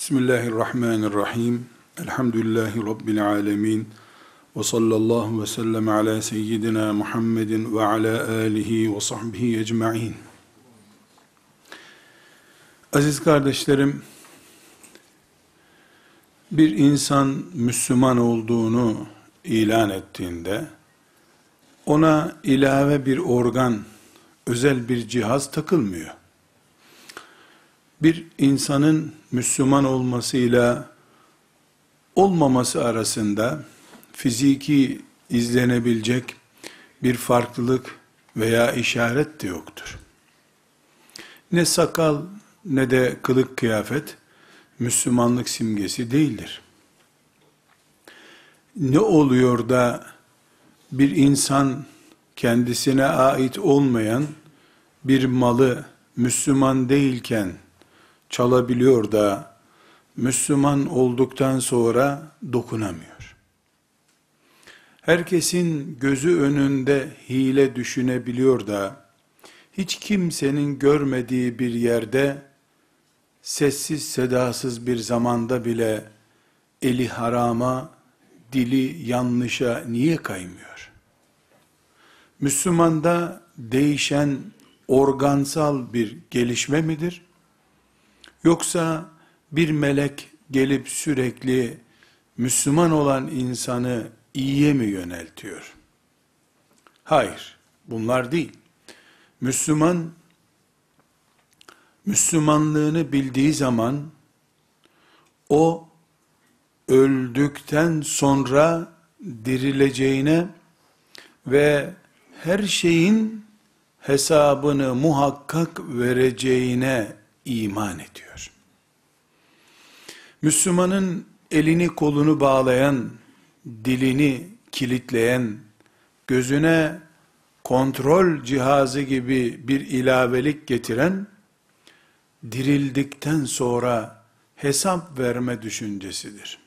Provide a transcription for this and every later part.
Bismillahirrahmanirrahim. Elhamdülillahi Rabbil alemin. Ve sallallahu ve sellem ala seyyidina Muhammedin ve ala alihi ve sahbihi ecma'in. Aziz kardeşlerim, bir insan Müslüman olduğunu ilan ettiğinde, ona ilave bir organ, özel bir cihaz takılmıyor. Bir insanın Müslüman olmasıyla olmaması arasında fiziki izlenebilecek bir farklılık veya işaret de yoktur. Ne sakal ne de kılık kıyafet Müslümanlık simgesi değildir. Ne oluyor da bir insan kendisine ait olmayan bir malı Müslüman değilken çalabiliyor da Müslüman olduktan sonra dokunamıyor? Herkesin gözü önünde hile düşünebiliyor da hiç kimsenin görmediği bir yerde sessiz sedasız bir zamanda bile eli harama, dili yanlışa niye kaymıyor? Müslümanda değişen organsal bir gelişme midir? Yoksa bir melek gelip sürekli Müslüman olan insanı iyiye mi yöneltiyor? Hayır, bunlar değil. Müslüman, Müslümanlığını bildiği zaman, o öldükten sonra dirileceğine ve her şeyin hesabını muhakkak vereceğine iman ediyor. Müslümanın elini kolunu bağlayan, dilini kilitleyen, gözüne kontrol cihazı gibi bir ilavelik getiren, dirildikten sonra hesap verme düşüncesidir.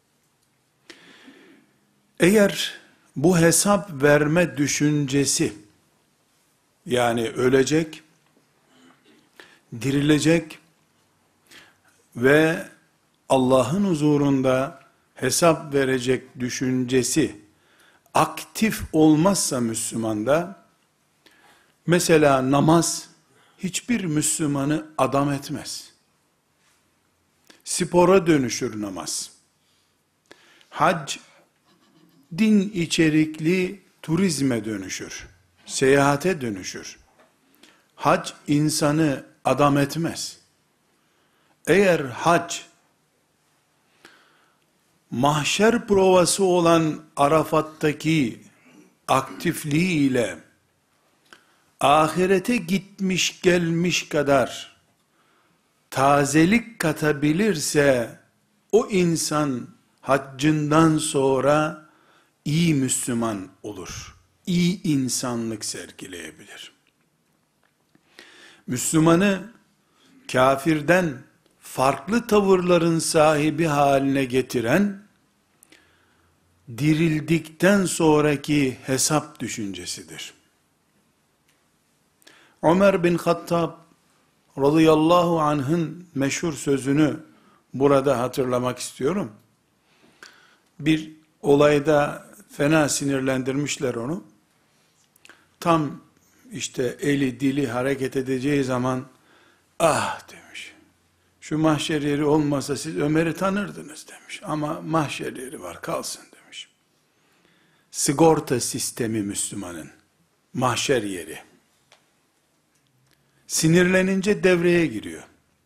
Eğer bu hesap verme düşüncesi, yani ölecek, dirilecek ve Allah'ın huzurunda hesap verecek düşüncesi aktif olmazsa Müslümanda, mesela namaz hiçbir Müslümanı adam etmez. Spora dönüşür namaz. Hac, din içerikli turizme dönüşür. Seyahate dönüşür. Hac insanı adam etmez. Eğer hac, mahşer provası olan Arafat'taki aktifliğiyle ahirete gitmiş gelmiş kadar tazelik katabilirse, o insan haccından sonra iyi Müslüman olur. İyi insanlık sergileyebilir. Müslümanı kafirden farklı tavırların sahibi haline getiren, dirildikten sonraki hesap düşüncesidir. Ömer bin Hattab radıyallahu anh'ın meşhur sözünü burada hatırlamak istiyorum. Bir olayda fena sinirlendirmişler onu. Tam işte eli dili hareket edeceği zaman, ah demiş, şu mahşer yeri olmasa siz Ömer'i tanırdınız demiş. Ama mahşer yeri var, kalsın demiş. Sigorta sistemi Müslümanın mahşer yeri. Sinirlenince devreye giriyor.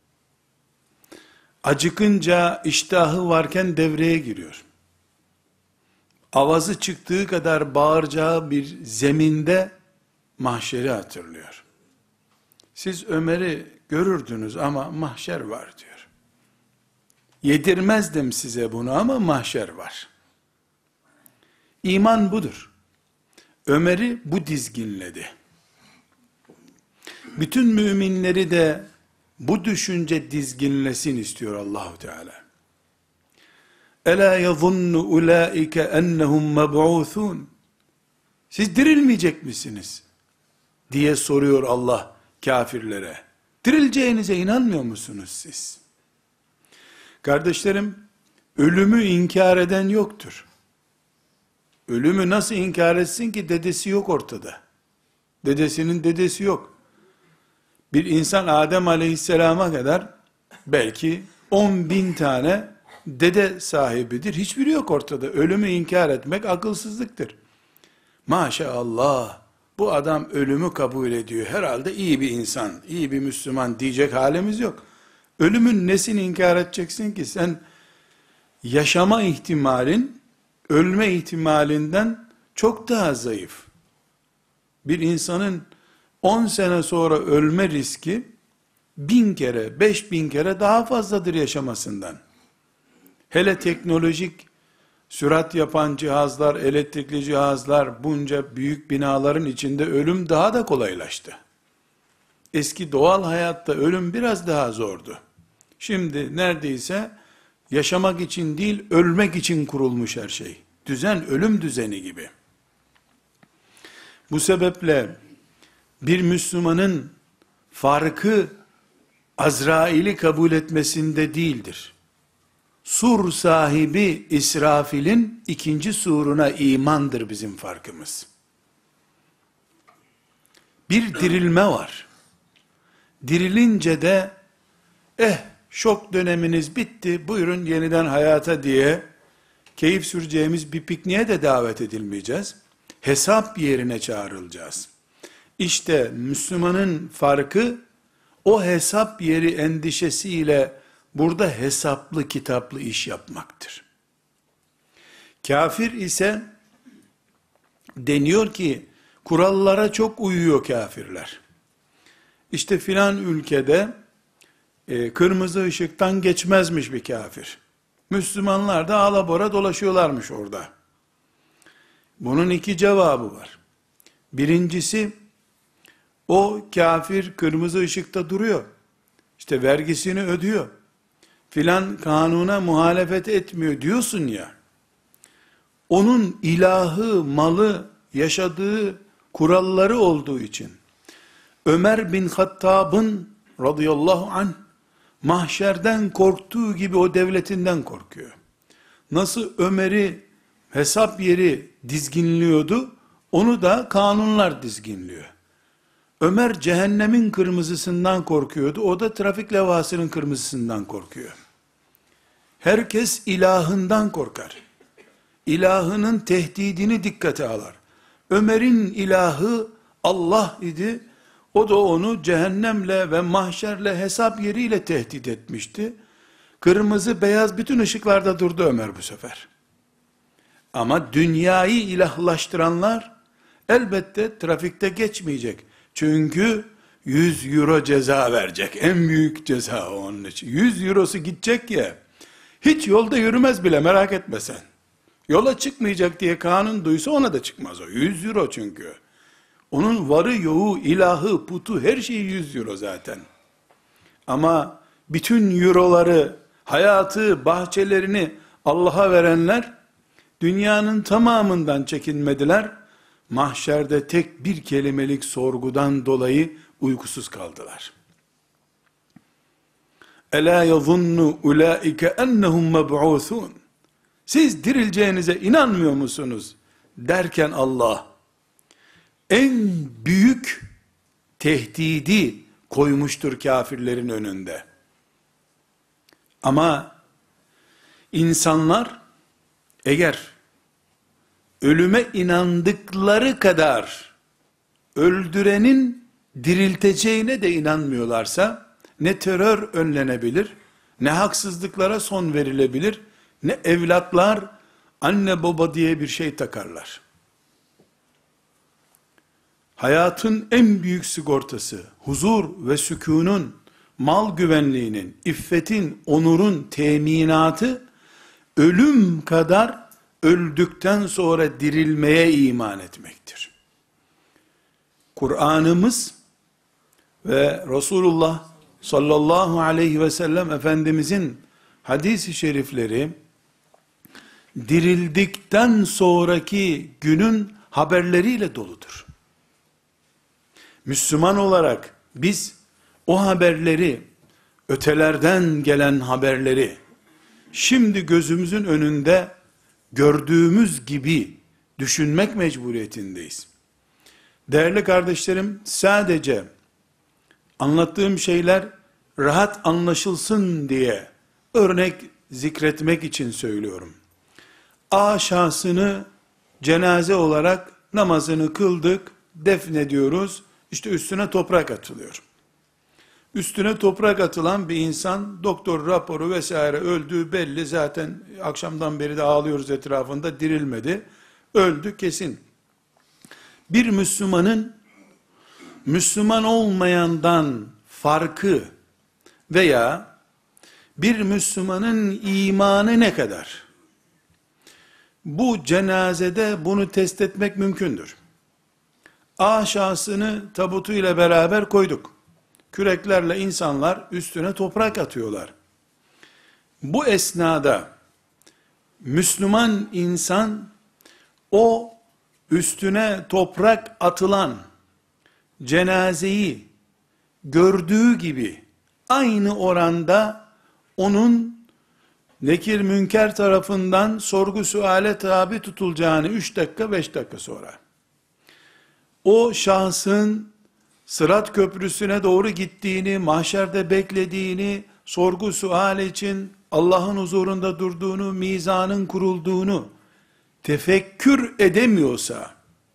Acıkınca iştahı varken devreye giriyor. Avazı çıktığı kadar bağıracağı bir zeminde mahşeri hatırlıyor. Siz Ömer'i görürdünüz ama mahşer var diyor. Yedirmezdim size bunu ama mahşer var. İman budur. Ömer'i bu dizginledi. Bütün müminleri de bu düşünce dizginlesin istiyor Allahu Teala. Ela yazunnu ulaike ennehum meb'uthun. Siz dirilmeyecek misiniz diye soruyor Allah kafirlere. Dirileceğinize inanmıyor musunuz siz? Kardeşlerim, ölümü inkar eden yoktur. Ölümü nasıl inkar etsin ki, dedesi yok ortada. Dedesinin dedesi yok. Bir insan Adem Aleyhisselam'a kadar belki 10.000 tane dede sahibidir. Hiçbiri yok ortada. Ölümü inkar etmek akılsızlıktır. Maşallah, bu adam ölümü kabul ediyor. Herhalde iyi bir insan, iyi bir Müslüman diyecek halimiz yok. Ölümün nesini inkar edeceksin ki? Sen yaşama ihtimalin, ölme ihtimalinden çok daha zayıf. Bir insanın 10 sene sonra ölme riski 1000 kere, 5000 kere daha fazladır yaşamasından. Hele teknolojik sürat yapan cihazlar, elektrikli cihazlar, bunca büyük binaların içinde ölüm daha da kolaylaştı. Eski doğal hayatta ölüm biraz daha zordu. Şimdi neredeyse yaşamak için değil, ölmek için kurulmuş her şey. Düzen, ölüm düzeni gibi. Bu sebeple bir Müslümanın farkı Azrail'i kabul etmesinde değildir. Sur sahibi İsrafil'in 2. suruna imandır bizim farkımız. Bir dirilme var. Dirilince de şok döneminiz bitti, buyurun yeniden hayata diye keyif süreceğimiz bir pikniğe de davet edilmeyeceğiz. Hesap yerine çağrılacağız. İşte Müslümanın farkı o hesap yeri endişesiyle burada hesaplı kitaplı iş yapmaktır. Kafir ise deniyor ki kurallara çok uyuyor kafirler. İşte filan ülkede kırmızı ışıktan geçmezmiş bir kafir. Müslümanlar da alabora dolaşıyorlarmış orada. Bunun 2 cevabı var. Birincisi, o kafir kırmızı ışıkta duruyor. İşte vergisini ödüyor. Filan kanuna muhalefet etmiyor diyorsun ya. Onun ilahı, malı, yaşadığı kuralları olduğu için Ömer bin Hattab'ın radıyallahu anh mahşerden korktuğu gibi o devletinden korkuyor. Nasıl Ömer'i hesap yeri dizginliyordu, onu da kanunlar dizginliyor. Ömer cehennemin kırmızısından korkuyordu, o da trafik levhasının kırmızısından korkuyor. Herkes ilahından korkar. İlahının tehdidini dikkate alır. Ömer'in ilahı Allah idi, o da onu cehennemle ve mahşerle, hesap yeriyle tehdit etmişti. Kırmızı beyaz bütün ışıklarda durdu Ömer bu sefer. Ama dünyayı ilahlaştıranlar elbette trafikte geçmeyecek. Çünkü 100 euro ceza verecek. En büyük ceza onun için. 100 eurosu gidecek ya. Hiç yolda yürümez bile, merak etme sen. Yola çıkmayacak diye kanun duysa ona da çıkmaz o. 100 euro çünkü. Onun varı yoğu, ilahı, putu, her şeyi 100 euro zaten. Ama bütün euroları, hayatı, bahçelerini Allah'a verenler, dünyanın tamamından çekinmediler. Mahşerde tek bir kelimelik sorgudan dolayı uykusuz kaldılar. Ela yazunnu ulaike ennehum meb'usun. Siz dirileceğinize inanmıyor musunuz? Derken Allah en büyük tehdidi koymuştur kafirlerin önünde. Ama insanlar eğer ölüme inandıkları kadar öldürenin dirilteceğine de inanmıyorlarsa, ne terör önlenebilir, ne haksızlıklara son verilebilir, ne evlatlar anne baba diye bir şey takarlar. Hayatın en büyük sigortası, huzur ve sükunun, mal güvenliğinin, iffetin, onurun teminatı, ölüm kadar öldükten sonra dirilmeye iman etmektir. Kur'an'ımız ve Resulullah sallallahu aleyhi ve sellem Efendimizin hadis-i şerifleri, dirildikten sonraki günün haberleriyle doludur. Müslüman olarak biz o haberleri, ötelerden gelen haberleri, şimdi gözümüzün önünde gördüğümüz gibi düşünmek mecburiyetindeyiz. Değerli kardeşlerim, sadece anlattığım şeyler rahat anlaşılsın diye örnek zikretmek için söylüyorum. A şahsını cenaze olarak namazını kıldık, defnediyoruz, işte üstüne toprak atılıyor. Üstüne toprak atılan bir insan, doktor raporu vesaire, öldüğü belli, zaten akşamdan beri de ağlıyoruz etrafında, dirilmedi, öldü kesin. Bir Müslümanın Müslüman olmayandan farkı veya bir Müslümanın imanı ne kadar? Bu cenazede bunu test etmek mümkündür. A şahsını tabutuyla beraber koyduk. Küreklerle insanlar üstüne toprak atıyorlar. Bu esnada Müslüman insan o üstüne toprak atılan cenazeyi gördüğü gibi aynı oranda onun Nekir Münker tarafından sorgu suale tabi tutulacağını 3 dakika 5 dakika sonra, o şahsın Sırat Köprüsü'ne doğru gittiğini, mahşerde beklediğini, sorgu sual için Allah'ın huzurunda durduğunu, mizanın kurulduğunu tefekkür edemiyorsa,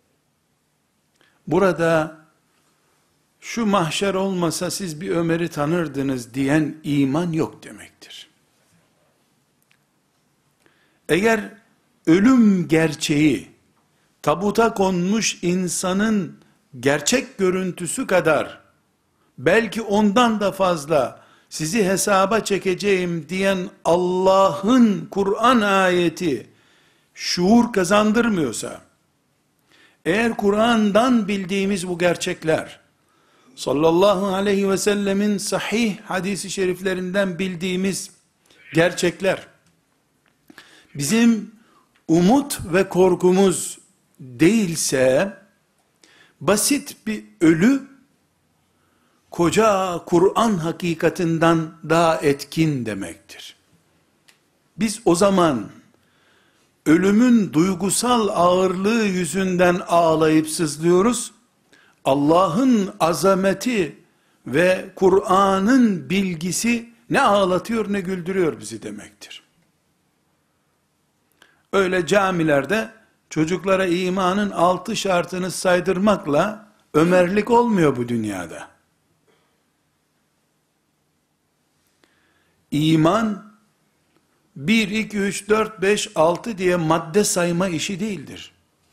burada şu mahşer olmasa siz bir Ömer'i tanırdınız diyen iman yok demektir. Eğer ölüm gerçeği tabuta konmuş insanın gerçek görüntüsü kadar, belki ondan da fazla sizi hesaba çekeceğim diyen Allah'ın Kur'an ayeti şuur kazandırmıyorsa, eğer Kur'an'dan bildiğimiz bu gerçekler, sallallahu aleyhi ve sellemin sahih hadisi şeriflerinden bildiğimiz gerçekler, bizim umut ve korkumuz değilse, basit bir ölü, koca Kur'an hakikatinden daha etkin demektir. Biz o zaman, ölümün duygusal ağırlığı yüzünden ağlayıp sızlıyoruz, Allah'ın azameti ve Kur'an'ın bilgisi ne ağlatıyor ne güldürüyor bizi demektir. Öyle camilerde çocuklara imanın 6 şartını saydırmakla Ömerlik olmuyor bu dünyada. İman 1, 2, 3, 4, 5, 6 diye madde sayma işi değildir.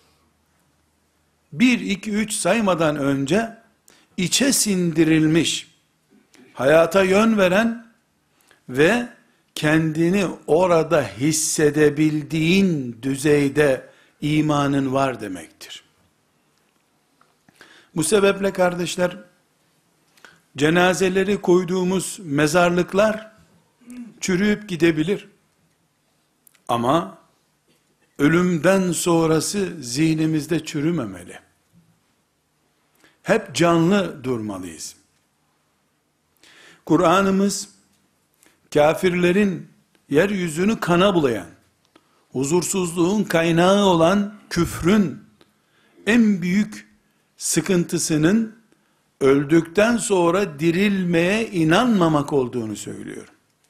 1, 2, 3 saymadan önce içe sindirilmiş, hayata yön veren ve kendini orada hissedebildiğin düzeyde imanın var demektir. Bu sebeple kardeşler, cenazeleri koyduğumuz mezarlıklar çürüyüp gidebilir. Ama ölümden sonrası zihnimizde çürümemeli. Hep canlı durmalıyız. Kur'an'ımız, kafirlerin yeryüzünü kana bulayan, huzursuzluğun kaynağı olan küfrün en büyük sıkıntısının öldükten sonra dirilmeye inanmamak olduğunu söylüyor.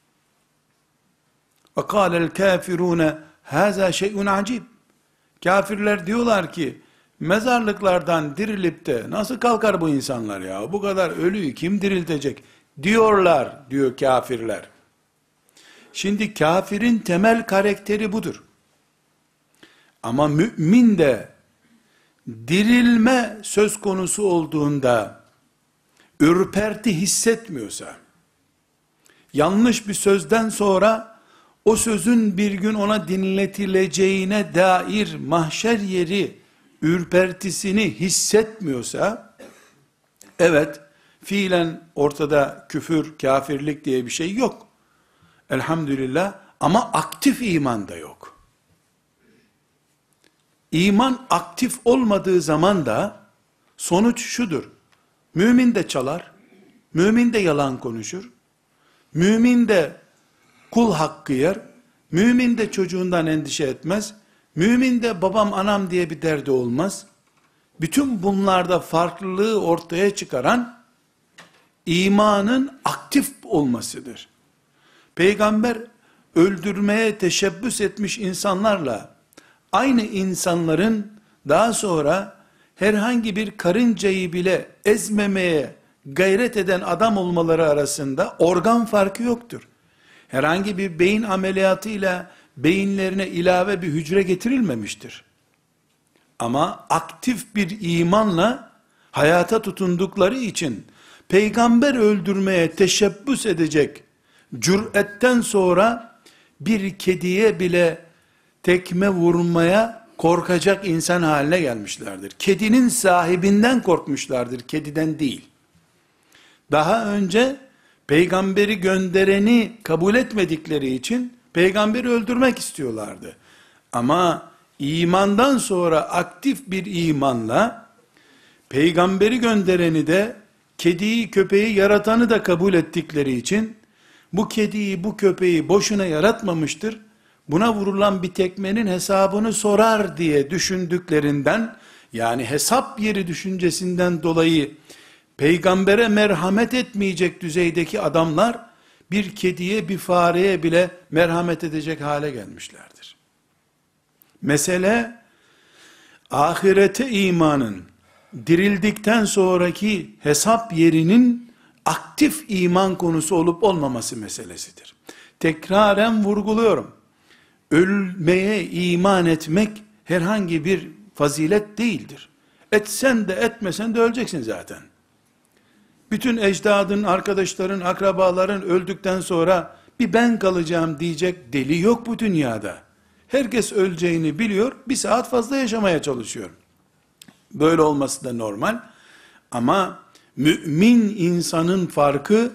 وَقَالَ الْكَافِرُونَ هَذَا شَيْءٌ عَجِيبٌ. Kafirler diyorlar ki, mezarlıklardan dirilip de nasıl kalkar bu insanlar ya? Bu kadar ölüyü kim diriltecek? Diyorlar, diyor kafirler. Şimdi kafirin temel karakteri budur. Ama mümin de dirilme söz konusu olduğunda ürperti hissetmiyorsa, yanlış bir sözden sonra o sözün bir gün ona dinletileceğine dair mahşer yeri ürpertisini hissetmiyorsa, evet, fiilen ortada küfür, kafirlik diye bir şey yok. Elhamdülillah, ama aktif iman da yok. İman aktif olmadığı zaman da sonuç şudur: mümin de çalar, mümin de yalan konuşur, mümin de kul hakkı yer, Mümin de çocuğundan endişe etmez. Mümin de babam anam diye bir derdi olmaz. Bütün bunlarda farklılığı ortaya çıkaran imanın aktif olmasıdır. Peygamber öldürmeye teşebbüs etmiş insanlarla aynı insanların daha sonra herhangi bir karıncayı bile ezmemeye gayret eden adam olmaları arasında organ farkı yoktur. Herhangi bir beyin ameliyatıyla beyinlerine ilave bir hücre getirilmemiştir. Ama aktif bir imanla hayata tutundukları için peygamber öldürmeye teşebbüs edecek cüretten sonra bir kediye bile tekme vurmaya korkacak insan haline gelmişlerdir. Kedinin sahibinden korkmuşlardır, kediden değil. Daha önce peygamberi göndereni kabul etmedikleri için peygamberi öldürmek istiyorlardı. Ama imandan sonra aktif bir imanla peygamberi göndereni de kediyi köpeği yaratanı da kabul ettikleri için bu kediyi bu köpeği boşuna yaratmamıştır, buna vurulan bir tekmenin hesabını sorar diye düşündüklerinden, yani hesap yeri düşüncesinden dolayı peygambere merhamet etmeyecek düzeydeki adamlar bir kediye bir fareye bile merhamet edecek hale gelmişlerdir. Mesele ahirete imanın dirildikten sonraki hesap yerinin aktif iman konusu olup olmaması meselesidir. Tekraren vurguluyorum. Ölmeye iman etmek herhangi bir fazilet değildir. Etsen de etmesen de öleceksin zaten. Bütün ecdadın, arkadaşların, akrabaların öldükten sonra bir ben kalacağım diyecek deli yok bu dünyada. Herkes öleceğini biliyor, bir saat fazla yaşamaya çalışıyor. Böyle olması da normal. Ama mümin insanın farkı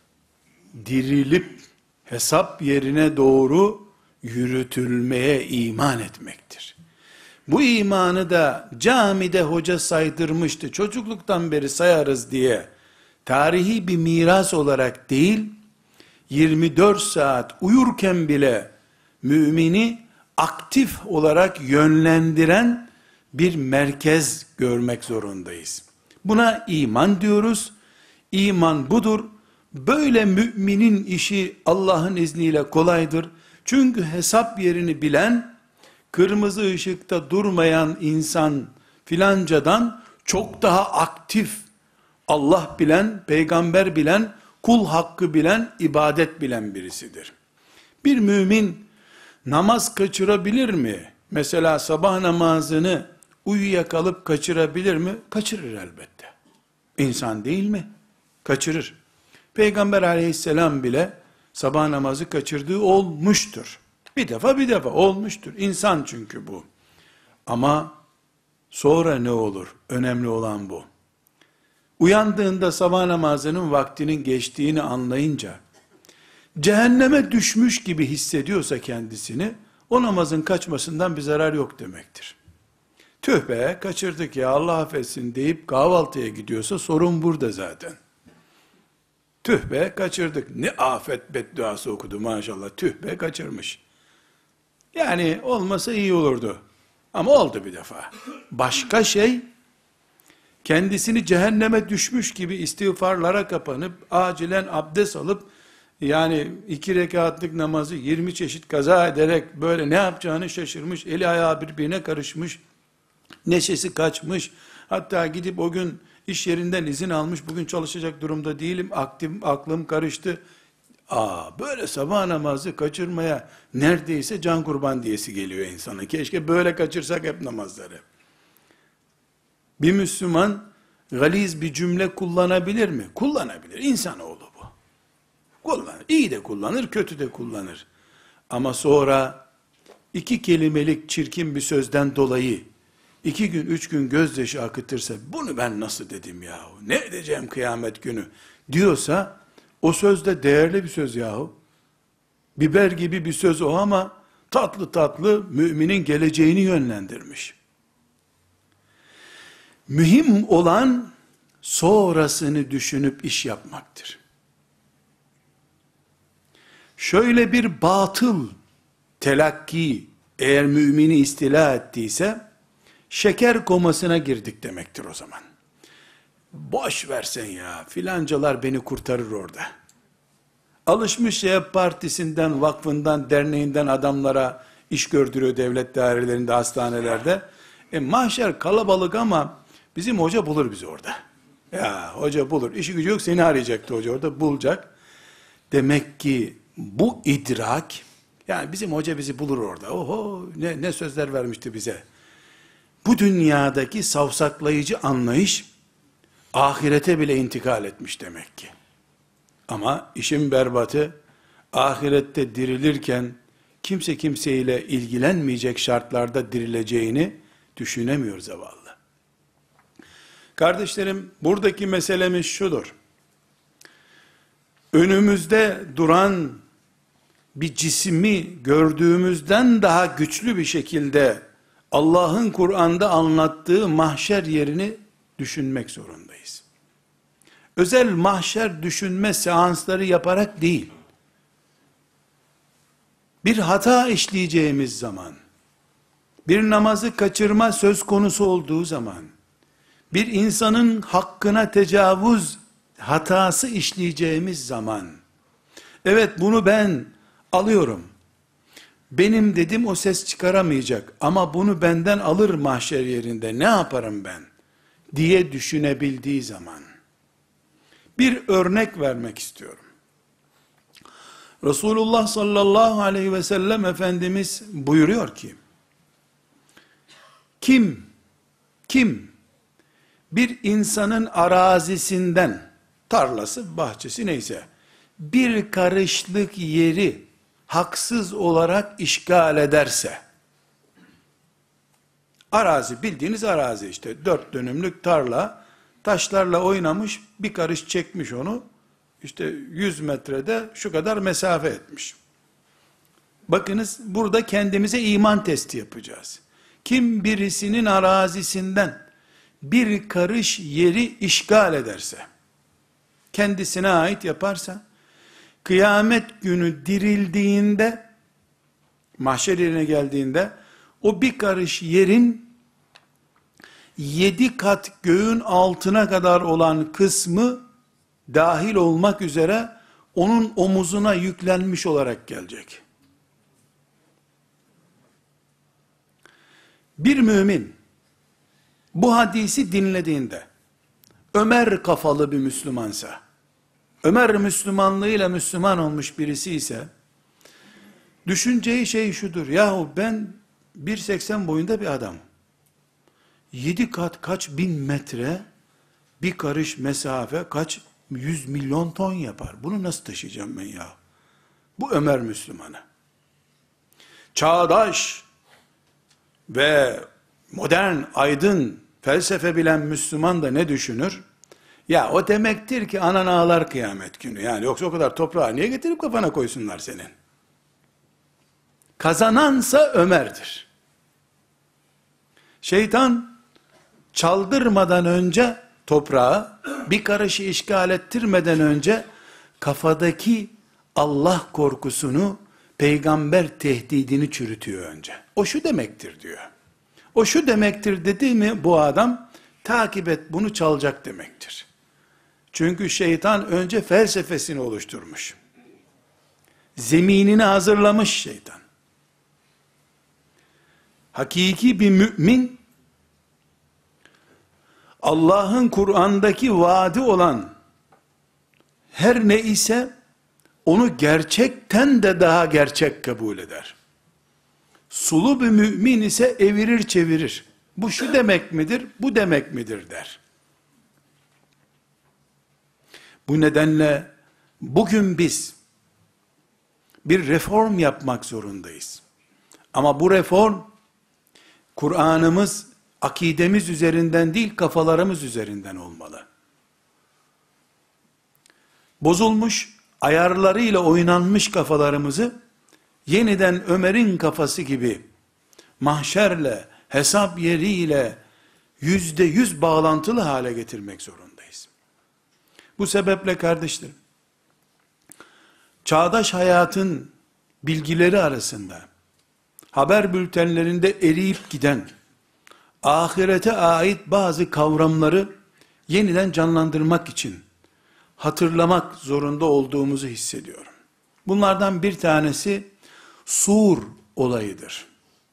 dirilip hesap yerine doğru yürütülmeye iman etmektir. Bu imanı da camide hoca saydırmıştı, çocukluktan beri sayarız diye tarihi bir miras olarak değil, 24 saat uyurken bile mümini aktif olarak yönlendiren bir merkez görmek zorundayız. Buna iman diyoruz. İman budur. Böyle müminin işi Allah'ın izniyle kolaydır. Çünkü hesap yerini bilen, kırmızı ışıkta durmayan insan filancadan çok daha aktif, Allah bilen, peygamber bilen, kul hakkı bilen, ibadet bilen birisidir. Bir mümin namaz kaçırabilir mi? Mesela sabah namazını uyuyakalıp kaçırabilir mi? Kaçırır elbette. İnsan değil mi? Kaçırır. Peygamber aleyhisselam bile sabah namazı kaçırdığı olmuştur. Bir defa olmuştur. İnsan çünkü bu. Ama sonra ne olur? Önemli olan bu. Uyandığında sabah namazının vaktinin geçtiğini anlayınca, cehenneme düşmüş gibi hissediyorsa kendisini, o namazın kaçmasından bir zarar yok demektir. Tüh be, kaçırdık ya, Allah affetsin deyip kahvaltıya gidiyorsa sorun burada zaten. Tüh be, kaçırdık, ne afet bedduası okudu maşallah, tüh be, kaçırmış. Yani olmasa iyi olurdu. Ama oldu bir defa. Başka şey, kendisini cehenneme düşmüş gibi istiğfarlara kapanıp, acilen abdest alıp, yani 2 rekatlık namazı 20 çeşit kaza ederek, böyle ne yapacağını şaşırmış, eli ayağı birbirine karışmış, neşesi kaçmış, hatta gidip o gün iş yerinden izin almış, bugün çalışacak durumda değilim, aklım karıştı. Böyle sabah namazı kaçırmaya neredeyse can kurban diyesi geliyor insana. Keşke böyle kaçırsak hep namazları. Bir Müslüman galiz bir cümle kullanabilir mi? Kullanabilir. İnsanoğlu bu. Kullanır. İyi de kullanır, kötü de kullanır. Ama sonra 2 kelimelik çirkin bir sözden dolayı 2 gün 3 gün gözyaşı akıtırsa, bunu ben nasıl dedim yahu, ne edeceğim kıyamet günü diyorsa, o söz de değerli bir söz yahu. Biber gibi bir söz o, ama tatlı tatlı müminin geleceğini yönlendirmiş. Mühim olan sonrasını düşünüp iş yapmaktır. Şöyle bir batıl telakki eğer mümini istila ettiyse, şeker komasına girdik demektir o zaman. Boş versen ya, filancalar beni kurtarır orada. Alışmış Şehap Partisi'nden, vakfından, derneğinden adamlara iş gördürüyor devlet dairelerinde, hastanelerde. Mahşer kalabalık ama bizim hoca bulur bizi orada. Ya hoca bulur. İşi gücü yok, seni arayacaktı hoca orada, bulacak. Demek ki bu idrak, yani bizim hoca bizi bulur orada. Oho, ne sözler vermişti bize. Bu dünyadaki savsaklayıcı anlayış ahirete bile intikal etmiş demek ki. Ama işin berbatı, ahirette dirilirken kimse kimseyle ilgilenmeyecek şartlarda dirileceğini düşünemiyor zavallı. Kardeşlerim, buradaki meselemiz şudur. Önümüzde duran bir cismi gördüğümüzden daha güçlü bir şekilde Allah'ın Kur'an'da anlattığı mahşer yerini düşünmek zorundayız. Özel mahşer düşünme seansları yaparak değil, bir hata işleyeceğimiz zaman, bir namazı kaçırma söz konusu olduğu zaman, bir insanın hakkına tecavüz hatası işleyeceğimiz zaman, evet bunu ben alıyorum, benim dedim o ses çıkaramayacak ama bunu benden alır mahşer yerinde, ne yaparım ben diye düşünebildiği zaman, bir örnek vermek istiyorum. Resulullah sallallahu aleyhi ve sellem Efendimiz buyuruyor ki, kim bir insanın arazisinden, tarlası, bahçesi neyse, bir karışlık yeri haksız olarak işgal ederse, arazi, bildiğiniz arazi işte, 4 dönümlük tarla, taşlarla oynamış, bir karış çekmiş onu, işte 100 metrede şu kadar mesafe etmiş. Bakınız, burada kendimize iman testi yapacağız. Kim birisinin arazisinden bir karış yeri işgal ederse, kendisine ait yaparsa, kıyamet günü dirildiğinde, mahşer yerine geldiğinde, o bir karış yerin 7 kat göğün altına kadar olan kısmı dahil olmak üzere onun omuzuna yüklenmiş olarak gelecek. Bir mümin bu hadisi dinlediğinde, Ömer kafalı bir Müslümansa, Ömer Müslümanlığıyla Müslüman olmuş birisi ise, düşüneceği şey şudur: yahu ben 1,80 boyunda bir adam, 7 kat kaç bin metre, bir karış mesafe kaç 100 milyon ton yapar. Bunu nasıl taşıyacağım ben ya? Bu Ömer Müslümanı. Çağdaş ve modern, aydın, felsefe bilen Müslüman da ne düşünür? Ya o demektir ki anan ağlar kıyamet günü. Yani yoksa o kadar toprağı niye getirip kafana koysunlar senin? Kazanansa Ömer'dir. Şeytan çaldırmadan önce toprağı, bir karışı işgal ettirmeden önce kafadaki Allah korkusunu, peygamber tehdidini çürütüyor önce. O şu demektir diyor. O şu demektir dedi mi bu adam, takip et bunu çalacak demektir. Çünkü şeytan önce felsefesini oluşturmuş. Zeminini hazırlamış şeytan. Hakiki bir mümin, Allah'ın Kur'an'daki vaadi olan her ne ise onu gerçekten de daha gerçek kabul eder. Sulu bir mümin ise evirir çevirir. Bu şu demek midir, bu demek midir der. Bu nedenle bugün biz bir reform yapmak zorundayız. Ama bu reform, Kur'an'ımız, akidemiz üzerinden değil, kafalarımız üzerinden olmalı. Bozulmuş, ayarlarıyla oynanmış kafalarımızı, yeniden Ömer'in kafası gibi, mahşerle, hesap yeriyle, %100 bağlantılı hale getirmek zorundayız. Bu sebeple kardeşlerim, çağdaş hayatın bilgileri arasında, haber bültenlerinde eriyip giden, ahirete ait bazı kavramları yeniden canlandırmak için hatırlamak zorunda olduğumuzu hissediyorum. Bunlardan bir tanesi Sur olayıdır.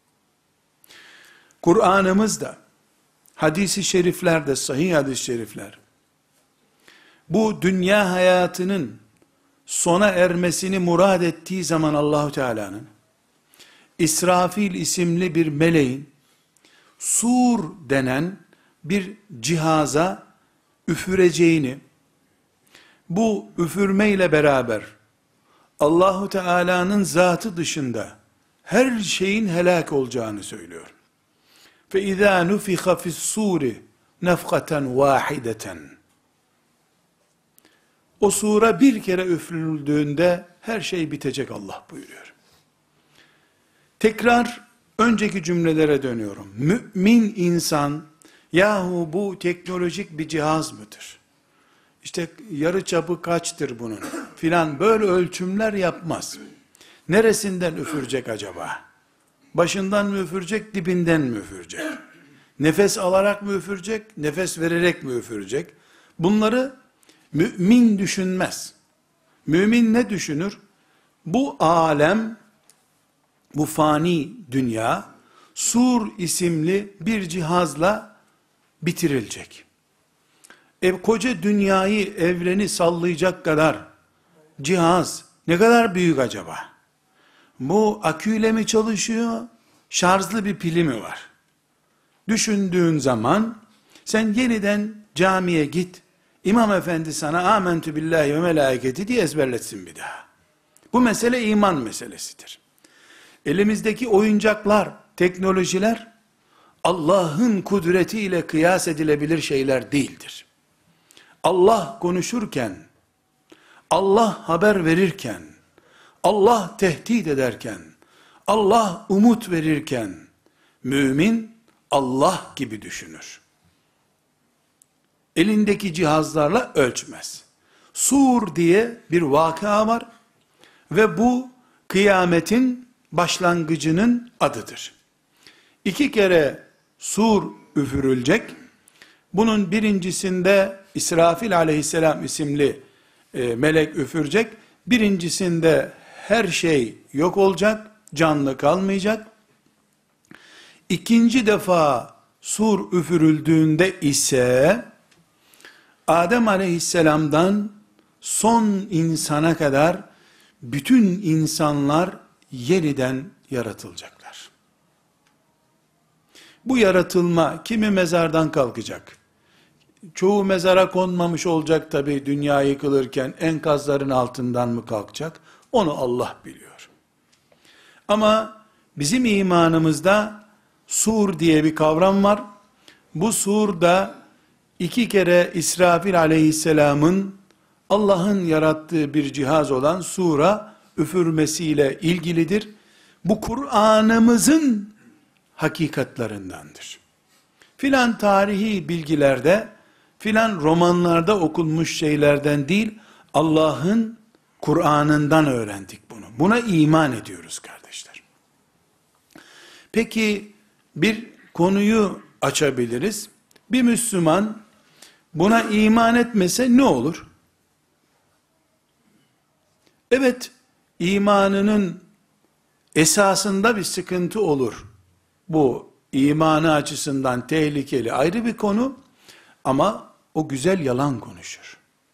Kur'an'ımızda, hadis-i şeriflerde, sahih hadis-i şerifler, bu dünya hayatının sona ermesini murad ettiği zaman Allahu Teala'nın İsrafil isimli bir meleğin sur denen bir cihaza üfüreceğini, bu üfürmeyle beraber Allahu Teala'nın zatı dışında her şeyin helak olacağını söylüyor. فَاِذَا نُفِخَ فِي السُّورِ نَفْقَةً وَاحِدَةً O sura bir kere üfürüldüğünde her şey bitecek Allah buyuruyor. Tekrar önceki cümlelere dönüyorum. Mümin insan, yahu bu teknolojik bir cihaz mıdır? İşte yarıçapı kaçtır bunun? Filan böyle ölçümler yapmaz. Neresinden üfürecek acaba? Başından mı üfürecek, dibinden mi üfürecek? Nefes alarak mı üfürecek, nefes vererek mi üfürecek? Bunları mümin düşünmez. Mümin ne düşünür? Bu alem, bu fani dünya, Sur isimli bir cihazla bitirilecek. Koca dünyayı, evreni sallayacak kadar cihaz ne kadar büyük acaba? Bu aküyle mi çalışıyor? Şarjlı bir pili mi var? Düşündüğün zaman sen yeniden camiye git. İmam efendi sana amentü billahi ve melaiketi diye ezberletsin bir daha. Bu mesele iman meselesidir. Elimizdeki oyuncaklar, teknolojiler Allah'ın kudretiyle kıyas edilebilir şeyler değildir. Allah konuşurken, Allah haber verirken, Allah tehdit ederken, Allah umut verirken, mümin Allah gibi düşünür. Elindeki cihazlarla ölçmez. Sur diye bir vaka var ve bu kıyametin başlangıcının adıdır. 2 kere sur üfürülecek. Bunun birincisinde İsrafil aleyhisselam isimli melek üfürecek. Birincisinde her şey yok olacak, canlı kalmayacak. 2. defa sur üfürüldüğünde ise Adem aleyhisselamdan son insana kadar bütün insanlar yeniden yaratılacaklar. Bu yaratılma kimi mezardan kalkacak, çoğu mezara konmamış olacak tabi, dünya yıkılırken enkazların altından mı kalkacak, onu Allah biliyor. Ama bizim imanımızda sur diye bir kavram var. Bu sur da 2 kere İsrafil aleyhisselamın Allah'ın yarattığı bir cihaz olan sura üfürmesiyle ilgilidir. Bu Kur'an'ımızın hakikatlerindendir. Filan tarihi bilgilerde, filan romanlarda okunmuş şeylerden değil, Allah'ın Kur'an'ından öğrendik bunu. Buna iman ediyoruz kardeşler. Peki bir konuyu açabiliriz. Bir Müslüman buna iman etmese ne olur? Evet, imanının esasında bir sıkıntı olur. Bu imanı açısından tehlikeli, ayrı bir konu, ama o güzel yalan konuşur.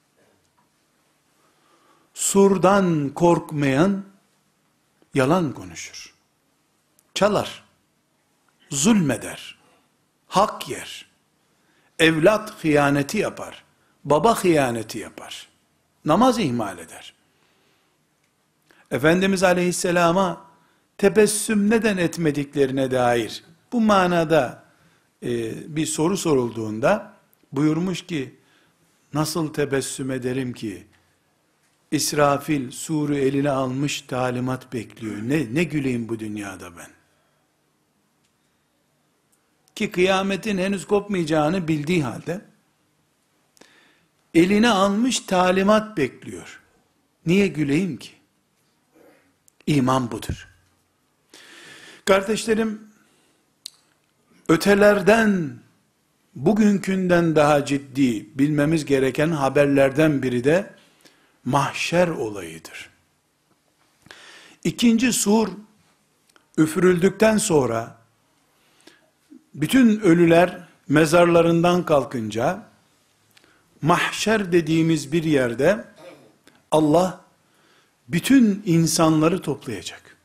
Surdan korkmayan yalan konuşur. Çalar, zulmeder, hak yer, evlat hıyaneti yapar, baba hıyaneti yapar, namaz ihmal eder. Efendimiz Aleyhisselam'a tebessüm neden etmediklerine dair bu manada bir soru sorulduğunda buyurmuş ki, nasıl tebessüm ederim ki, İsrafil suru eline almış talimat bekliyor, ne güleyim bu dünyada ben? Ki kıyametin henüz kopmayacağını bildiği halde eline almış talimat bekliyor. Niye güleyim ki? İman budur. Kardeşlerim, ötelerden, bugünkünden daha ciddi bilmemiz gereken haberlerden biri de mahşer olayıdır. İkinci sur üfürüldükten sonra bütün ölüler mezarlarından kalkınca mahşer dediğimiz bir yerde Allah bütün insanları toplayacak.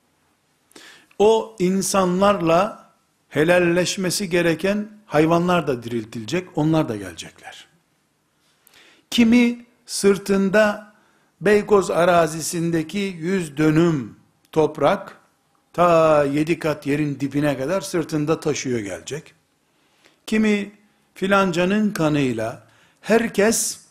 O insanlarla helalleşmesi gereken hayvanlar da diriltilecek, onlar da gelecekler. Kimi sırtında Beykoz arazisindeki 100 dönüm toprak, ta 7 kat yerin dibine kadar sırtında taşıyor gelecek. Kimi filancanın kanıyla, herkes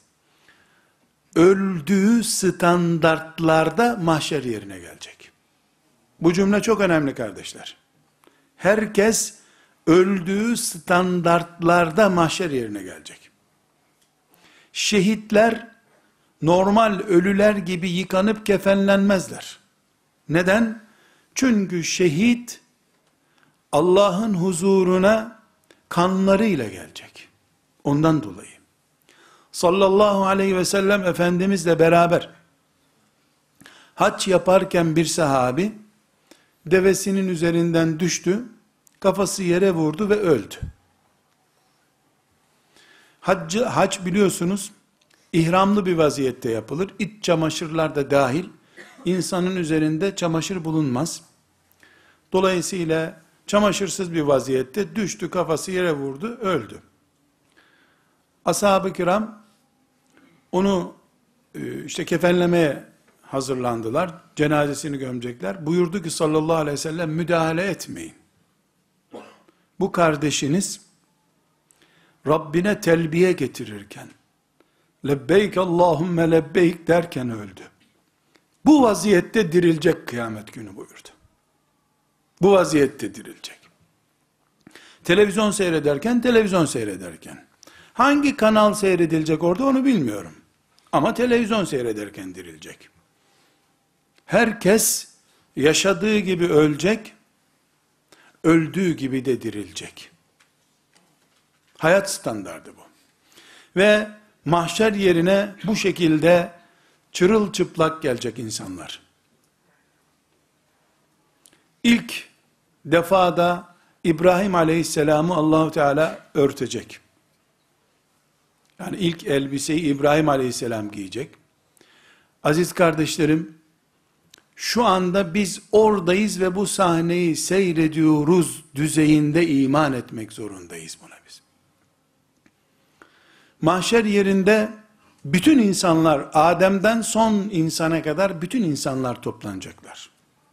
öldüğü standartlarda mahşer yerine gelecek. Bu cümle çok önemli kardeşler. Herkes öldüğü standartlarda mahşer yerine gelecek. Şehitler normal ölüler gibi yıkanıp kefenlenmezler. Neden? Çünkü şehit Allah'ın huzuruna kanlarıyla gelecek. Ondan dolayı. Sallallahu aleyhi ve sellem Efendimizle beraber hac yaparken bir sahabi devesinin üzerinden düştü, kafası yere vurdu ve öldü. Hac biliyorsunuz ihramlı bir vaziyette yapılır. İç çamaşırlar da dahil insanın üzerinde çamaşır bulunmaz. Dolayısıyla çamaşırsız bir vaziyette düştü, kafası yere vurdu, öldü. Ashab-ı kiram onu işte kefenlemeye hazırlandılar. Cenazesini gömecekler. Buyurdu ki sallallahu aleyhi ve sellem, müdahale etmeyin. Bu kardeşiniz Rabbine telbiye getirirken, lebbeyk Allahümme lebbeyk derken öldü. Bu vaziyette dirilecek kıyamet günü buyurdu. Bu vaziyette dirilecek. Televizyon seyrederken, hangi kanal seyredilecek orada onu bilmiyorum. Ama televizyon seyrederken dirilecek. Herkes yaşadığı gibi ölecek, öldüğü gibi de dirilecek. Hayat standardı bu. Ve mahşer yerine bu şekilde çırılçıplak gelecek insanlar. İlk defada İbrahim Aleyhisselam'ı Allahu Teala örtecek. Yani ilk elbiseyi İbrahim Aleyhisselam giyecek. Aziz kardeşlerim, şu anda biz oradayız ve bu sahneyi seyrediyoruz düzeyinde iman etmek zorundayız buna biz. Mahşer yerinde bütün insanlar, Adem'den son insana kadar bütün insanlar toplanacaklar.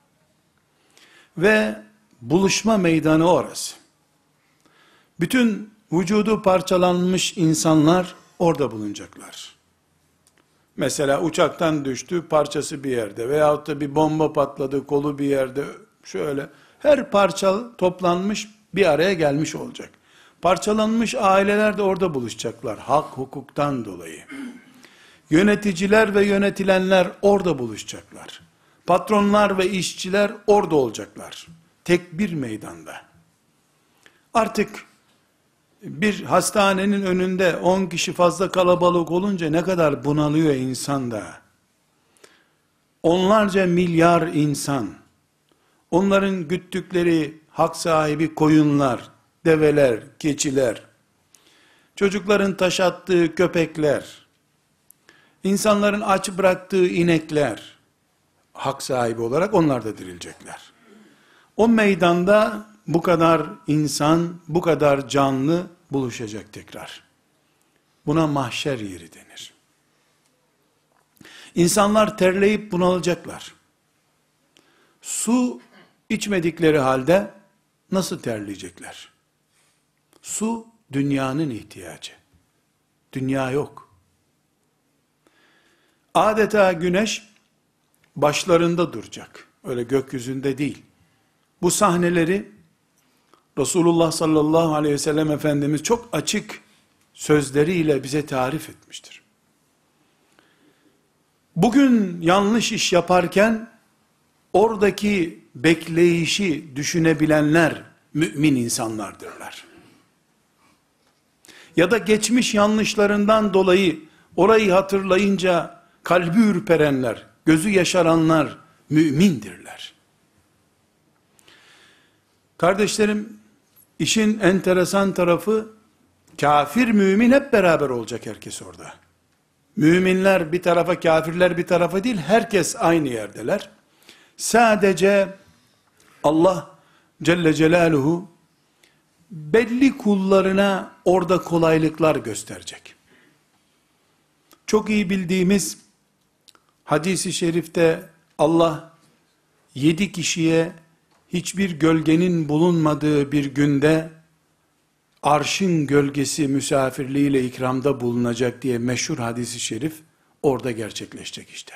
Ve buluşma meydanı orası. Bütün vücudu parçalanmış insanlar orada bulunacaklar. Mesela uçaktan düştü, parçası bir yerde veyahut da bir bomba patladı, kolu bir yerde, şöyle her parça toplanmış bir araya gelmiş olacak. Parçalanmış aileler de orada buluşacaklar hak hukuktan dolayı. Yöneticiler ve yönetilenler orada buluşacaklar. Patronlar ve işçiler orada olacaklar. Tek bir meydanda. Artık bir hastanenin önünde 10 kişi fazla kalabalık olunca ne kadar bunalıyor insan da. Onlarca milyar insan, onların güttükleri hak sahibi koyunlar, develer, keçiler, çocukların taş attığı köpekler, insanların aç bıraktığı inekler, hak sahibi olarak onlar da dirilecekler. O meydanda bu kadar insan, bu kadar canlı buluşacak tekrar. Buna mahşer yeri denir. İnsanlar terleyip bunalacaklar. Su içmedikleri halde nasıl terleyecekler? Su dünyanın ihtiyacı. Dünya yok. Adeta güneş başlarında duracak. Öyle gökyüzünde değil. Bu sahneleri Resulullah sallallahu aleyhi ve sellem Efendimiz çok açık sözleriyle bize tarif etmiştir. Bugün yanlış iş yaparken oradaki bekleyişi düşünebilenler mümin insanlardırlar. Ya da geçmiş yanlışlarından dolayı orayı hatırlayınca kalbi ürperenler, gözü yaşaranlar mümindirler. Kardeşlerim, işin enteresan tarafı, kafir mümin hep beraber olacak herkes orada. Müminler bir tarafa, kafirler bir tarafa değil, herkes aynı yerdeler. Sadece Allah Celle Celaluhu belli kullarına orada kolaylıklar gösterecek. Çok iyi bildiğimiz hadis-i şerifte Allah 7 kişiye hiçbir gölgenin bulunmadığı bir günde arşın gölgesi misafirliğiyle ikramda bulunacak diye meşhur hadis-i şerif orada gerçekleşecek işte.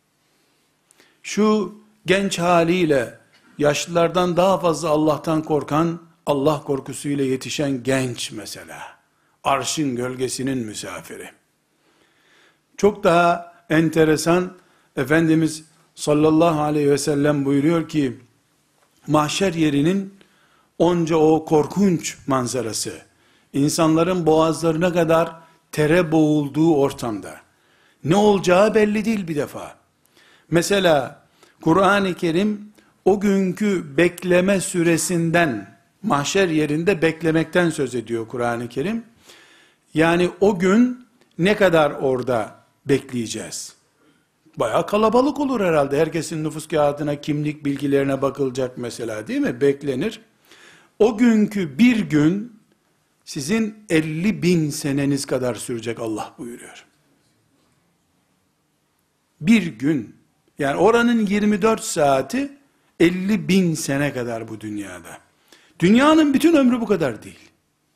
Şu genç haliyle yaşlılardan daha fazla Allah'tan korkan, Allah korkusuyla yetişen genç mesela, arşın gölgesinin misafiri. Çok daha enteresan, Efendimiz sallallahu aleyhi ve sellem buyuruyor ki, mahşer yerinin onca o korkunç manzarası, insanların boğazlarına kadar tere boğulduğu ortamda, ne olacağı belli değil bir defa. Mesela, Kur'an-ı Kerim, o günkü bekleme süresinden, mahşer yerinde beklemekten söz ediyor Kur'an-ı Kerim. Yani o gün ne kadar orada bekleyeceğiz? Bayağı kalabalık olur herhalde. Herkesin nüfus kağıdına, kimlik bilgilerine bakılacak mesela, değil mi? Beklenir. O günkü bir gün sizin 50.000 seneniz kadar sürecek Allah buyuruyor. Bir gün, yani oranın 24 saati 50.000 sene kadar bu dünyada. Dünyanın bütün ömrü bu kadar değil.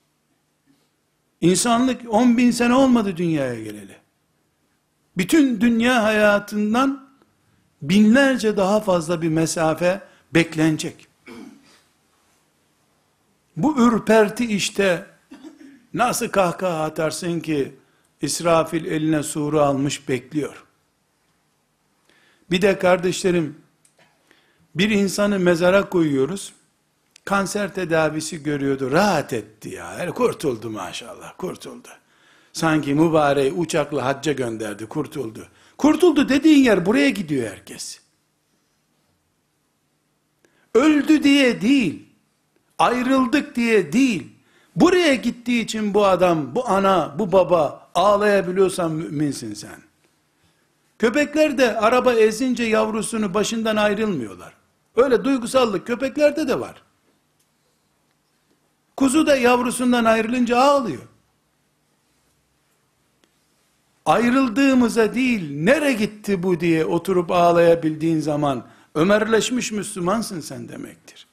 İnsanlık 10.000 sene olmadı dünyaya geleli. Bütün dünya hayatından binlerce daha fazla bir mesafe beklenecek. Bu ürperti işte nasıl kahkaha atarsın ki İsrafil eline suru almış bekliyor. Bir de kardeşlerim, bir insanı mezara koyuyoruz, kanser tedavisi görüyordu, rahat etti ya, yani kurtuldu maşallah, kurtuldu. Sanki mübareği uçakla hacca gönderdi, kurtuldu. Kurtuldu dediğin yer buraya gidiyor herkes. Öldü diye değil, ayrıldık diye değil, buraya gittiği için bu adam, bu ana, bu baba ağlayabiliyorsan müminsin sen. Köpekler de araba ezince yavrusunu başından ayrılmıyorlar. Öyle duygusallık köpeklerde de var. Kuzu da yavrusundan ayrılınca ağlıyor. Ayrıldığımıza değil, nere gitti bu diye oturup ağlayabildiğin zaman, Ömerleşmiş Müslümansın sen demektir.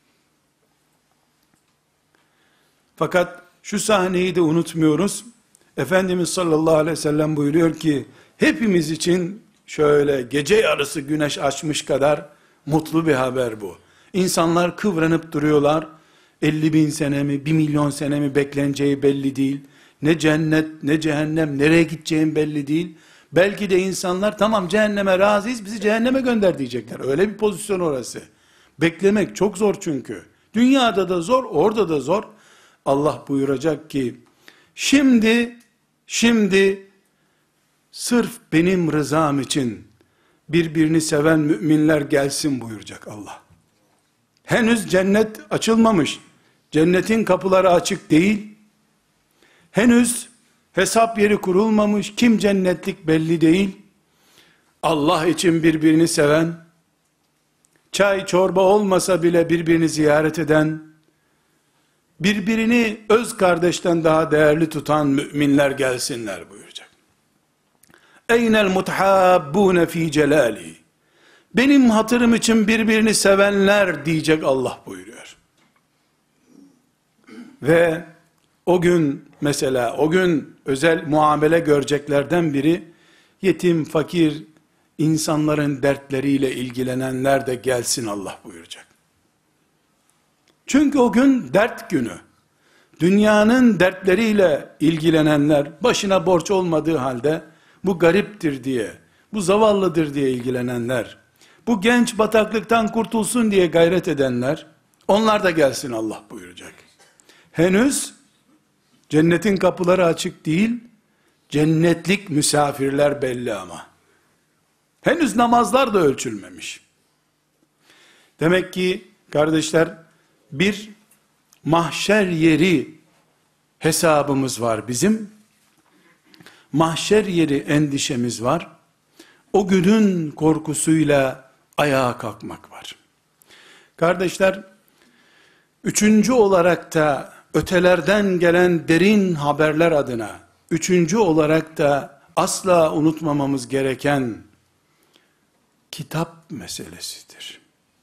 Fakat şu sahneyi de unutmuyoruz. Efendimiz sallallahu aleyhi ve sellem buyuruyor ki, hepimiz için şöyle gece yarısı güneş açmış kadar mutlu bir haber bu. İnsanlar kıvranıp duruyorlar. 50.000 sene mi, 1 milyon sene mi bekleneceği belli değil. Ne cennet, ne cehennem, nereye gideceğin belli değil. Belki de insanlar, tamam cehenneme razıyız, bizi cehenneme gönder diyecekler. Öyle bir pozisyon orası. Beklemek çok zor çünkü. Dünyada da zor, orada da zor. Allah buyuracak ki, şimdi, sırf benim rızam için, birbirini seven müminler gelsin buyuracak Allah. Henüz cennet açılmamış, cennetin kapıları açık değil, henüz hesap yeri kurulmamış, kim cennetlik belli değil, Allah için birbirini seven, çay çorba olmasa bile birbirini ziyaret eden, birbirini öz kardeşten daha değerli tutan müminler gelsinler buyuracak. Eynel mutahabbune fi celali. Benim hatırım için birbirini sevenler diyecek Allah buyuruyor. Ve o gün mesela, o gün özel muamele göreceklerden biri, yetim, fakir, insanların dertleriyle ilgilenenler de gelsin Allah buyuracak. Çünkü o gün dert günü. Dünyanın dertleriyle ilgilenenler, başına borç olmadığı halde, bu gariptir diye, bu zavallıdır diye ilgilenenler, Bu genç bataklıktan kurtulsun diye gayret edenler, onlar da gelsin Allah buyuracak. Henüz cennetin kapıları açık değil, cennetlik misafirler belli ama. Henüz namazlar da ölçülmemiş. Demek ki kardeşler, bir mahşer yeri hesabımız var bizim. Mahşer yeri endişemiz var. O günün korkusuyla ayağa kalkmak var. Kardeşler, üçüncü olarak da ötelerden gelen derin haberler adına, üçüncü olarak da asla unutmamamız gereken kitap meselesidir.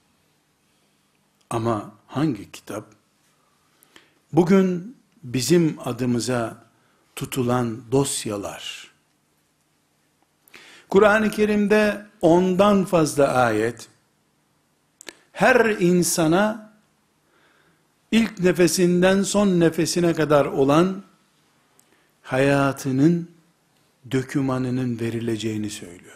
Ama hangi kitap? Bugün bizim adımıza tutulan dosyalar. Kur'an-ı Kerim'de 10'dan fazla ayet, her insana ilk nefesinden son nefesine kadar olan hayatının dökümanının verileceğini söylüyor.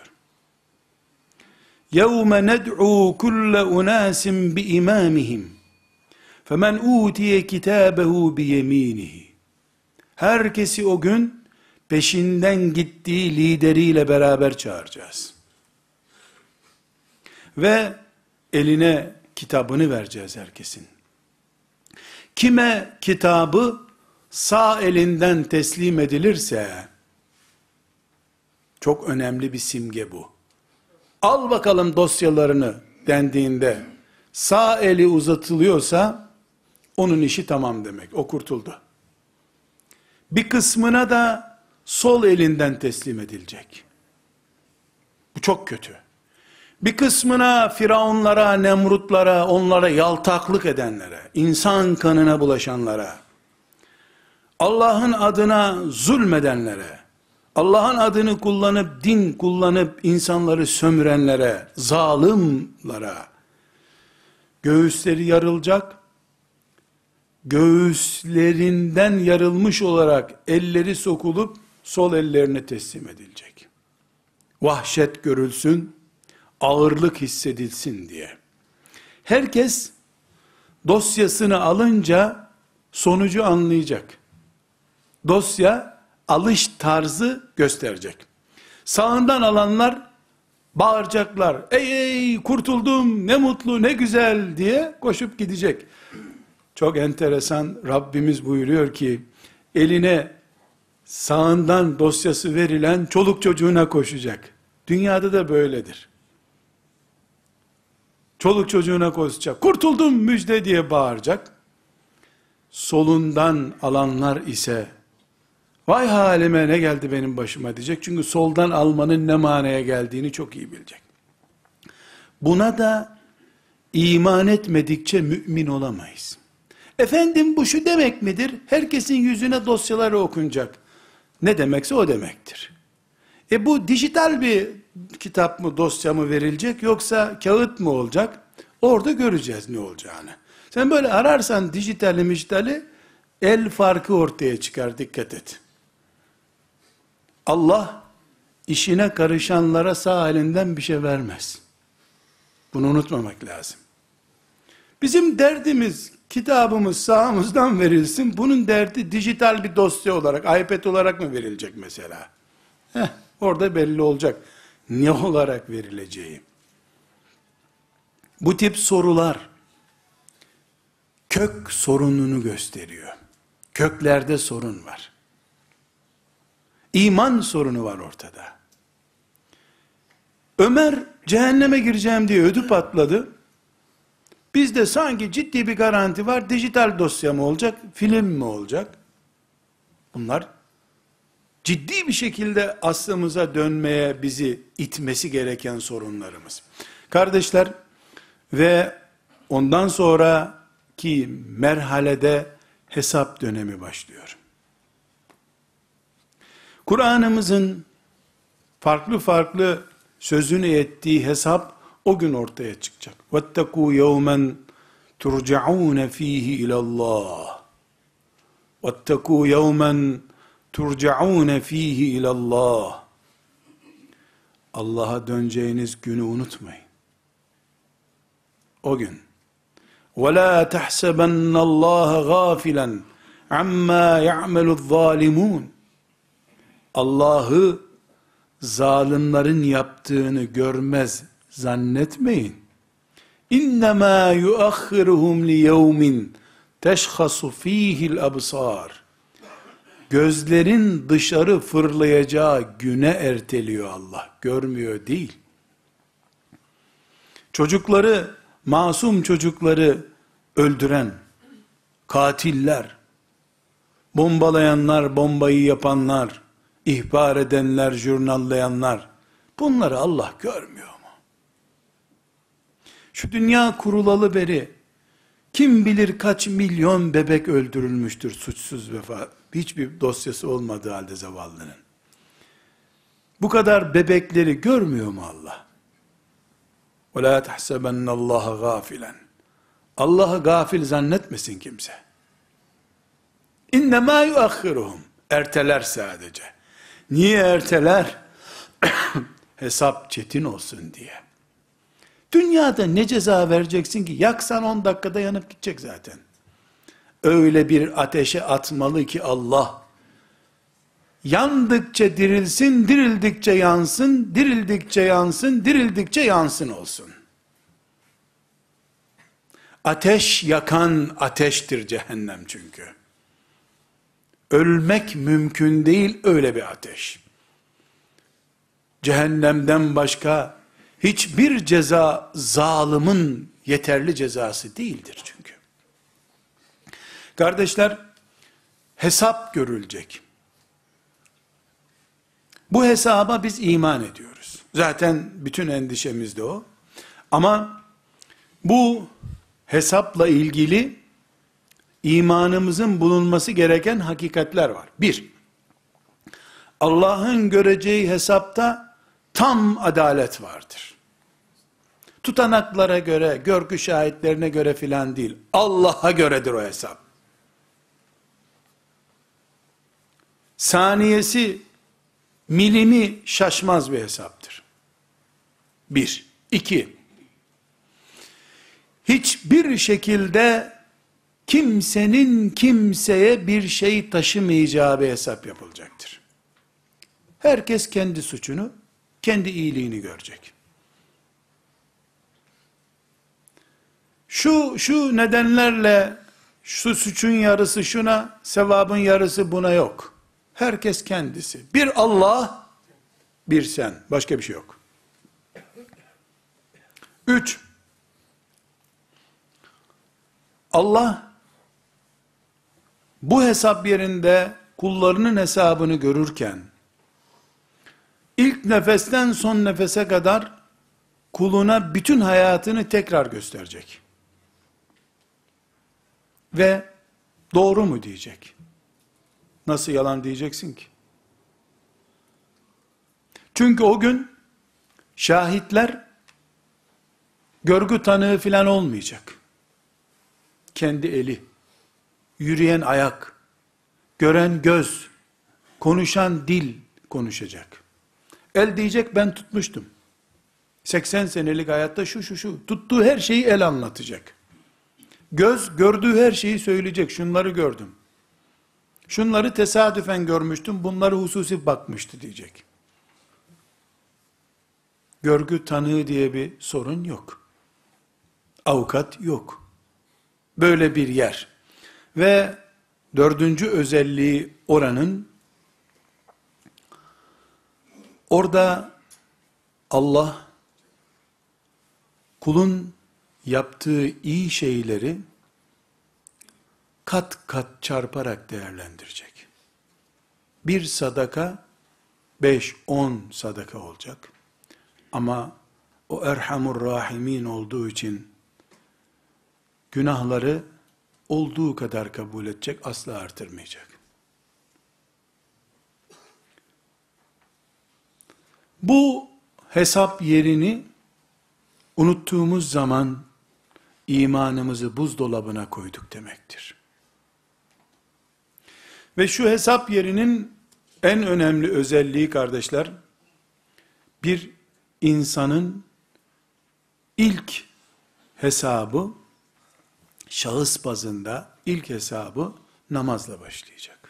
يَوْمَ نَدْعُوا كُلَّ أُنَاسٍ بِإِمَامِهِمْ فَمَنْ اُوْتِيَ كِتَابَهُ بِيَم۪ينِهِ Herkesi o gün peşinden gittiği lideriyle beraber çağıracağız. Ve eline kitabını vereceğiz herkesin. Kime kitabı sağ elinden teslim edilirse, çok önemli bir simge bu. Al bakalım dosyalarını dendiğinde, sağ eli uzatılıyorsa, onun işi tamam demek, o kurtuldu. Bir kısmına da sol elinden teslim edilecek. Bu çok kötü. Bir kısmına firavunlara, nemrutlara, onlara yaltaklık edenlere, insan kanına bulaşanlara, Allah'ın adına zulmedenlere, Allah'ın adını kullanıp, din kullanıp insanları sömürenlere, zalimlere, göğüsleri yarılacak, göğüslerinden yarılmış olarak elleri sokulup sol ellerine teslim edilecek. Vahşet görülsün, ağırlık hissedilsin diye. Herkes dosyasını alınca sonucu anlayacak. Dosya alış tarzı gösterecek. Sağından alanlar bağıracaklar. Ey kurtuldum, ne mutlu, ne güzel diye koşup gidecek. Çok enteresan, Rabbimiz buyuruyor ki, eline sağından dosyası verilen çoluk çocuğuna koşacak. Dünyada da böyledir. Çoluk çocuğuna koşacak. Kurtuldum müjde diye bağıracak. Solundan alanlar ise, vay halime ne geldi benim başıma diyecek. Çünkü soldan almanın ne manaya geldiğini çok iyi bilecek. Buna da iman etmedikçe mümin olamayız. Efendim bu şu demek midir? Herkesin yüzüne dosyaları okunacak. Ne demekse o demektir. Bu dijital bir kitap mı, dosya mı verilecek, yoksa kağıt mı olacak? Orada göreceğiz ne olacağını. Sen böyle ararsan dijitali, el farkı ortaya çıkar, dikkat et. Allah işine karışanlara sağ elinden bir şey vermez. Bunu unutmamak lazım. Bizim derdimiz, kitabımız sağımızdan verilsin. Bunun derdi dijital bir dosya olarak, iPad olarak mı verilecek mesela? Orada belli olacak ne olarak verileceği. Bu tip sorular kök sorununu gösteriyor. Köklerde sorun var. İman sorunu var ortada. Ömer cehenneme gireceğim diye ödü patladı. Bizde sanki ciddi bir garanti var. Dijital dosya mı olacak, film mi olacak? Bunlar ciddi bir şekilde aslımıza dönmeye bizi itmesi gereken sorunlarımız. Kardeşler, ve ondan sonraki merhalede hesap dönemi başlıyor. Kur'an'ımızın farklı farklı sözünü ettiği hesap o gün ortaya çıkacak. وَاتَّقُوا يَوْمًا تُرْجَعُونَ ف۪يهِ اِلَى اللّٰهِ وَاتَّقُوا يَوْمًا تُرْجَعُونَ ف۪يهِ اِلَى اللّٰهِ Allah'a döneceğiniz günü unutmayın. o gün. وَلَا تَحْسَبَنَّ اللّٰهَ غَافِلًا عَمَّا يَعْمَلُ الظَّالِمُونَ. Allah'ı zalimlerin yaptığını görmez zannetmeyin. İnnemâ yuakhiruhum liyevmin teşhasu fîhil absar. Gözlerin dışarı fırlayacağı güne erteliyor Allah. Görmüyor değil. Çocukları, masum çocukları öldüren katiller, bombalayanlar, bombayı yapanlar, ihbar edenler, jurnallayanlar, bunları Allah görmüyor mu? Şu dünya kurulalı beri kim bilir kaç milyon bebek öldürülmüştür suçsuz vefa. Hiçbir dosyası olmadığı halde zavallının. Bu kadar bebekleri görmüyor mu Allah? وَلَا تَحْسَبَنَّ اللّٰهَ غَافِلًا. Allah'ı gafil zannetmesin kimse. اِنَّمَا يُؤَخِّرُهُمْ. Erteler sadece. Niye erteler? Hesap çetin olsun diye. Dünyada ne ceza vereceksin ki? Yaksan 10 dakikada yanıp gidecek zaten. Öyle bir ateşe atmalı ki Allah, yandıkça dirilsin, dirildikçe yansın, dirildikçe yansın, dirildikçe yansın olsun. Ateş yakan ateştir cehennem çünkü. Ölmek mümkün değil öyle bir ateş. Cehennemden başka hiçbir ceza zalimin yeterli cezası değildir çünkü. Kardeşler, hesap görülecek. Bu hesaba biz iman ediyoruz. Zaten bütün endişemiz de o. Ama bu hesapla ilgili imanımızın bulunması gereken hakikatler var. Bir, Allah'ın göreceği hesapta tam adalet vardır. Tutanaklara göre, görgü şahitlerine göre filan değil. Allah'a göredir o hesap. Saniyesi, milimi şaşmaz bir hesaptır. Bir. İki. Hiçbir şekilde kimsenin kimseye bir şey taşımayacağı bir hesap yapılacaktır. Herkes kendi suçunu, kendi iyiliğini görecek. Şu nedenlerle, şu suçun yarısı şuna, sevabın yarısı buna yok. Herkes kendisi. Bir Allah, bir sen. Başka bir şey yok. 3. Allah, bu hesap yerinde kullarının hesabını görürken, ilk nefesten son nefese kadar kuluna bütün hayatını tekrar gösterecek. Ve doğru mu diyecek? Nasıl yalan diyeceksin ki? Çünkü o gün şahitler görgü tanığı filan olmayacak. Kendi eli, yürüyen ayak, gören göz, konuşan dil konuşacak. El diyecek ben tutmuştum. 80 senelik hayatta şu. Tuttuğu her şeyi el anlatacak. Göz gördüğü her şeyi söyleyecek. Şunları gördüm. Şunları tesadüfen görmüştüm. Bunları hususi bakmıştı diyecek. Görgü tanığı diye bir sorun yok. Avukat yok. Böyle bir yer. Ve 4. özelliği oranın, orada Allah kulun yaptığı iyi şeyleri kat kat çarparak değerlendirecek. Bir sadaka 5-10 sadaka olacak. Ama o Erhamur Rahimin olduğu için günahları olduğu kadar kabul edecek, asla artırmayacak. Bu hesap yerini unuttuğumuz zaman imanımızı buzdolabına koyduk demektir. Ve şu hesap yerinin en önemli özelliği kardeşler, bir insanın ilk hesabı, şahıs bazında ilk hesabı namazla başlayacak.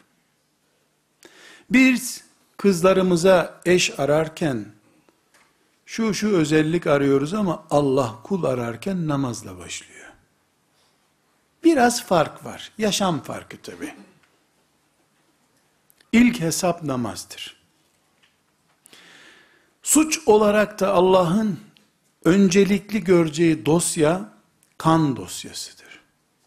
Biz kızlarımıza eş ararken şu özellik arıyoruz ama Allah kul ararken namazla başlıyor. Biraz fark var. Yaşam farkı tabii. İlk hesap namazdır. Suç olarak da Allah'ın öncelikli göreceği dosya kan dosyasıdır.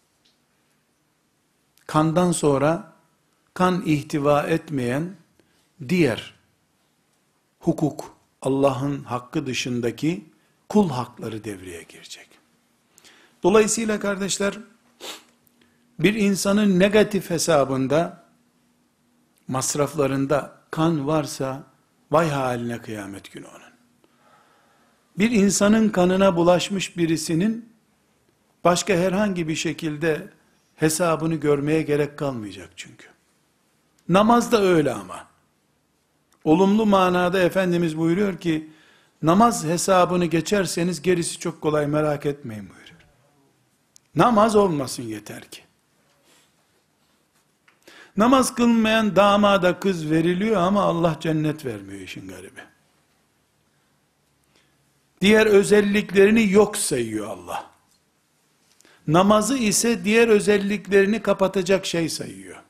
Kandan sonra kan ihtiva etmeyen diğer hukuk, Allah'ın hakkı dışındaki kul hakları devreye girecek. Dolayısıyla kardeşler, bir insanın negatif hesabında, masraflarında kan varsa, vay haline kıyamet günü onun. Bir insanın kanına bulaşmış birisinin, başka herhangi bir şekilde hesabını görmeye gerek kalmayacak çünkü. Namaz da öyle ama. Olumlu manada Efendimiz buyuruyor ki, namaz hesabını geçerseniz gerisi çok kolay, merak etmeyin buyuruyor. Namaz olmasın yeter ki. Namaz kılmayan damada kız veriliyor ama Allah cennet vermiyor, işin garibi. Diğer özelliklerini yok sayıyor Allah. Namazı ise diğer özelliklerini kapatacak şey sayıyor.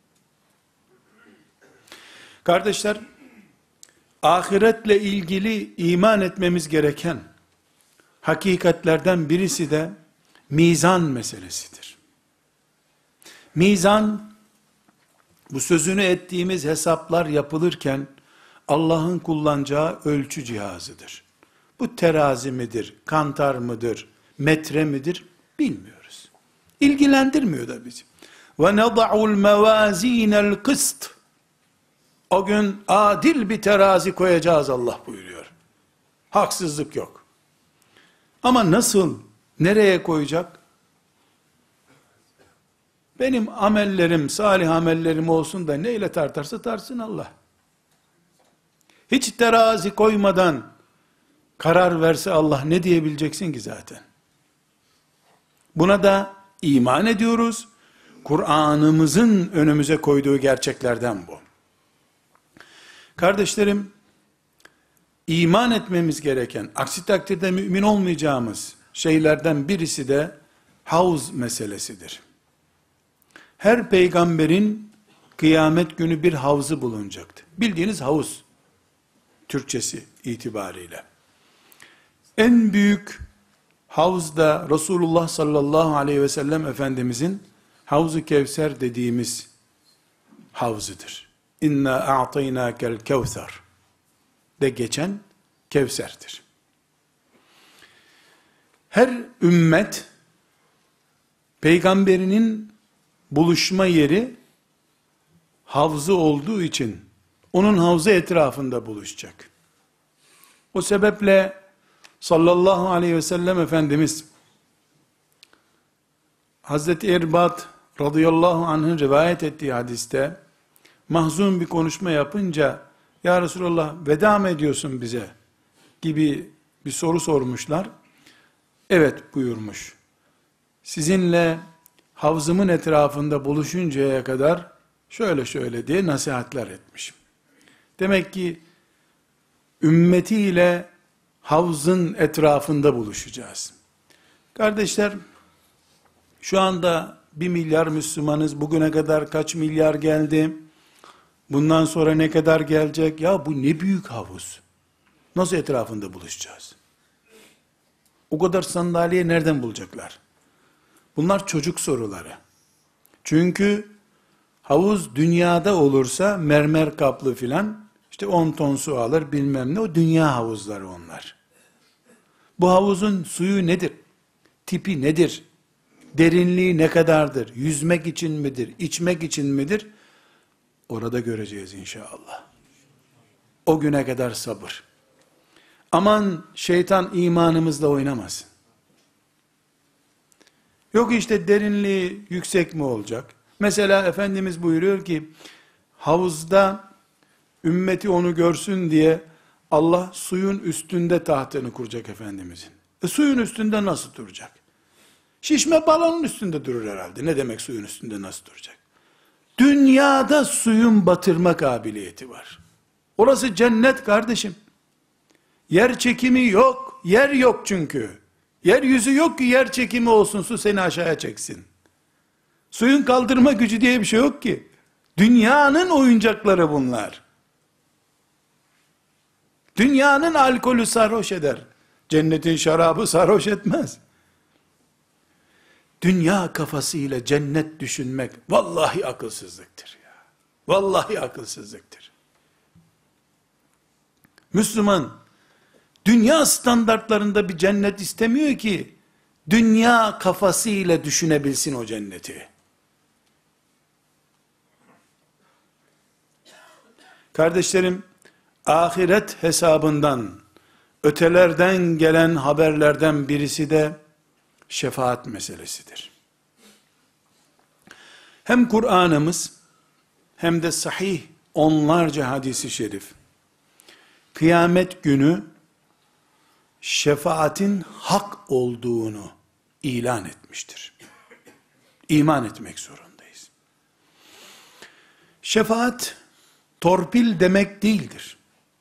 Kardeşler, ahiretle ilgili iman etmemiz gereken hakikatlerden birisi de mizan meselesidir. Mizan, bu sözünü ettiğimiz hesaplar yapılırken Allah'ın kullanacağı ölçü cihazıdır. Bu terazi midir, kantar mıdır, metre midir bilmiyoruz. İlgilendirmiyor da bizi. وَنَضَعُ الْمَوَازِينَ الْقِسْطِ O gün adil bir terazi koyacağız Allah buyuruyor. Haksızlık yok. Ama nasıl, nereye koyacak? Benim amellerim, salih amellerim olsun da neyle tartarsa tarsın Allah. Hiç terazi koymadan karar verse Allah ne diyebileceksin ki zaten? Buna da iman ediyoruz. Kur'an'ımızın önümüze koyduğu gerçeklerden bu. Kardeşlerim, iman etmemiz gereken, aksi takdirde mümin olmayacağımız şeylerden birisi de havz meselesidir. Her peygamberin kıyamet günü bir havzı bulunacaktı. Bildiğiniz havuz, Türkçesi itibariyle. En büyük havz da Resulullah sallallahu aleyhi ve sellem Efendimizin Havz-ı Kevser dediğimiz havzıdır. İnna a'taynakel kevser de geçen Kevser'dir. Her ümmet peygamberinin buluşma yeri havzı olduğu için onun havzı etrafında buluşacak. O sebeple sallallahu aleyhi ve sellem Efendimiz Hazreti Erbad radıyallahu anh'ın rivayet ettiği hadiste mahzun bir konuşma yapınca ya Resulallah veda mı ediyorsun bize gibi bir soru sormuşlar. Evet buyurmuş. Sizinle havzımın etrafında buluşuncaya kadar şöyle şöyle diye nasihatler etmişim. Demek ki ümmetiyle havzın etrafında buluşacağız. Kardeşler, şu anda 1 milyar Müslümanız. Bugüne kadar kaç milyar geldi? Bundan sonra ne kadar gelecek? Ya bu ne büyük havuz. Nasıl etrafında buluşacağız? O kadar sandalye nereden bulacaklar? Bunlar çocuk soruları. Çünkü havuz dünyada olursa mermer kaplı filan, işte 10 ton su alır bilmem ne, o dünya havuzları onlar. Bu havuzun suyu nedir? Tipi nedir? Derinliği ne kadardır? Yüzmek için midir? İçmek için midir? Orada göreceğiz inşallah. O güne kadar sabır. Aman şeytan imanımızla oynamasın. Yok işte derinliği yüksek mi olacak? Mesela Efendimiz buyuruyor ki, havuzda ümmeti onu görsün diye Allah suyun üstünde tahtını kuracak Efendimizin. Suyun üstünde nasıl duracak? Şişme balonun üstünde durur herhalde. Ne demek suyun üstünde nasıl duracak? Dünyada suyun batırma kabiliyeti var. Orası cennet kardeşim. Yer çekimi yok. Yer yok çünkü. Yeryüzü yok ki yer çekimi olsun, su seni aşağıya çeksin. Suyun kaldırma gücü diye bir şey yok ki. Dünyanın oyuncakları bunlar. Dünyanın alkolü sarhoş eder. Cennetin şarabı sarhoş etmez. Dünya kafasıyla cennet düşünmek vallahi akılsızlıktır ya. Vallahi akılsızlıktır. Müslüman dünya standartlarında bir cennet istemiyor ki dünya kafasıyla düşünebilsin o cenneti. Kardeşlerim, ahiret hesabından, ötelerden gelen haberlerden birisi de şefaat meselesidir. Hem Kur'an'ımız hem de sahih onlarca hadisi şerif, kıyamet günü şefaatin hak olduğunu ilan etmiştir. İman etmek zorundayız. Şefaat, torpil demek değildir.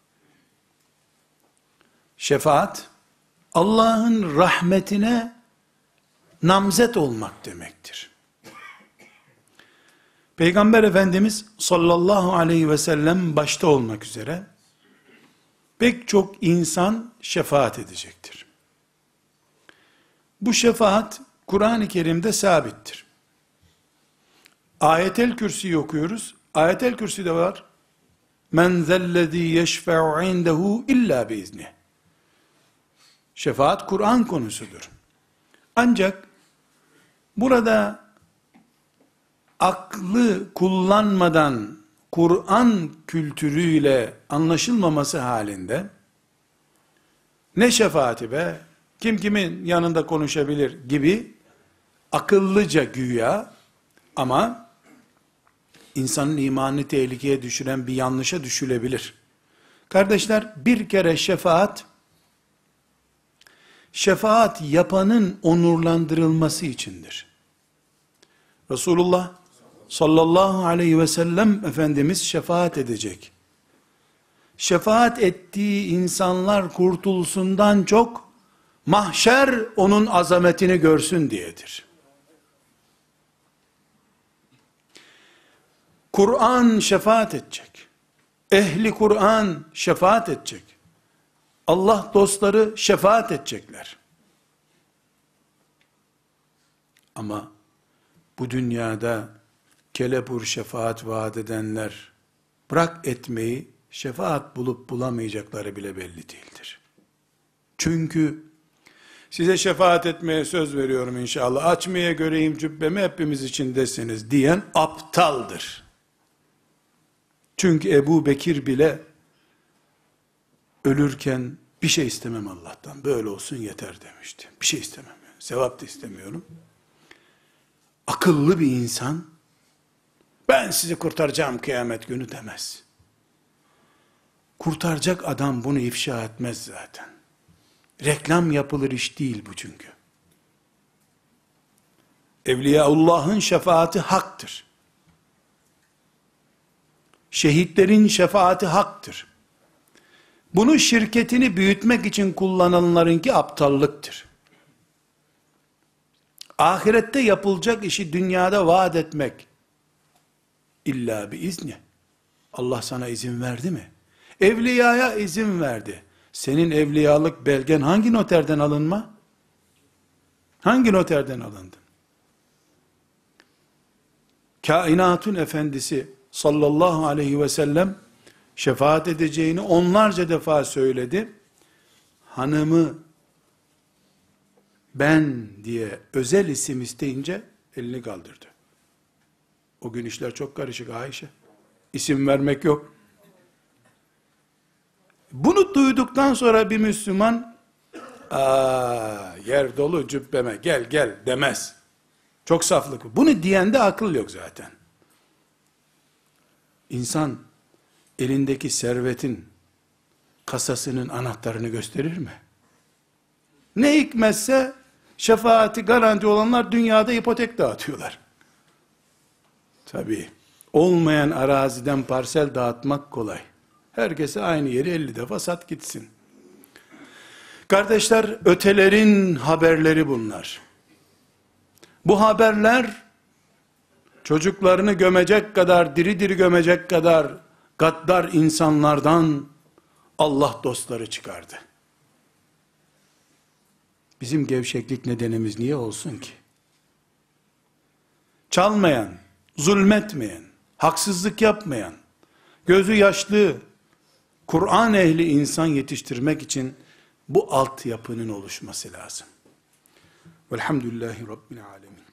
Şefaat, Allah'ın rahmetine namzet olmak demektir. Peygamber Efendimiz sallallahu aleyhi ve sellem başta olmak üzere, pek çok insan şefaat edecektir. Bu şefaat, Kur'an-ı Kerim'de sabittir. Ayetel Kürsi'yi okuyoruz. Ayetel Kürsi'de var. Men zellezî yeşfe'u indehu illa biizni. Şefaat Kur'an konusudur. Ancak burada aklı kullanmadan Kur'an kültürüyle anlaşılmaması halinde ne şefaati be, kim kimin yanında konuşabilir gibi akıllıca güya ama insanın imanını tehlikeye düşüren bir yanlışa düşülebilir. Kardeşler, bir kere şefaat yapanın onurlandırılması içindir. Resulullah sallallahu aleyhi ve sellem Efendimiz şefaat edecek. Şefaat ettiği insanlar kurtulsundan çok, mahşer onun azametini görsün diyedir. Kur'an şefaat edecek. Ehli Kur'an şefaat edecek. Allah dostları şefaat edecekler. Ama bu dünyada kelepur şefaat vaat edenler, bırak etmeyi, şefaat bulup bulamayacakları bile belli değildir. Çünkü size şefaat etmeye söz veriyorum inşallah, açmaya göreyim cübbemi hepimiz için deseniz diyen aptaldır. Çünkü Ebu Bekir bile ölürken bir şey istemem Allah'tan, böyle olsun yeter demişti. Bir şey istemem, sevap da istemiyorum. Akıllı bir insan, ben sizi kurtaracağım kıyamet günü demez. Kurtaracak adam bunu ifşa etmez zaten. Reklam yapılır iş değil bu çünkü. Evliyaullah'ın şefaati haktır. Şehitlerin şefaati haktır. Bunu şirketini büyütmek için kullananlarınki aptallıktır. Ahirette yapılacak işi dünyada vaat etmek, illa bir izni. Allah sana izin verdi mi? Evliyaya izin verdi. Senin evliyalık belgen hangi noterden alınma? Hangi noterden alındın? Kainatın efendisi sallallahu aleyhi ve sellem şefaat edeceğini onlarca defa söyledi. Hanımı ben diye özel isim isteyince elini kaldırdı. O gün işler çok karışık Ayşe. İsim vermek yok. Bunu duyduktan sonra bir Müslüman, yer dolu cübbeme gel gel demez. Çok saflık bu. Bunu diyende akıl yok zaten. İnsan elindeki servetin kasasının anahtarını gösterir mi? Ne hikmetse şefaati garanti olanlar dünyada ipotek dağıtıyorlar. Tabii, olmayan araziden parsel dağıtmak kolay. Herkese aynı yeri 50 defa sat gitsin. Kardeşler, ötelerin haberleri bunlar. Bu haberler, çocuklarını gömecek kadar, diri diri gömecek kadar gaddar insanlardan Allah dostları çıkardı. Bizim gevşeklik nedenimiz niye olsun ki? Çalmayan, zulmetmeyen, haksızlık yapmayan, gözü yaşlı, Kur'an ehli insan yetiştirmek için bu altyapının oluşması lazım. Velhamdülillahi Rabbil alemin.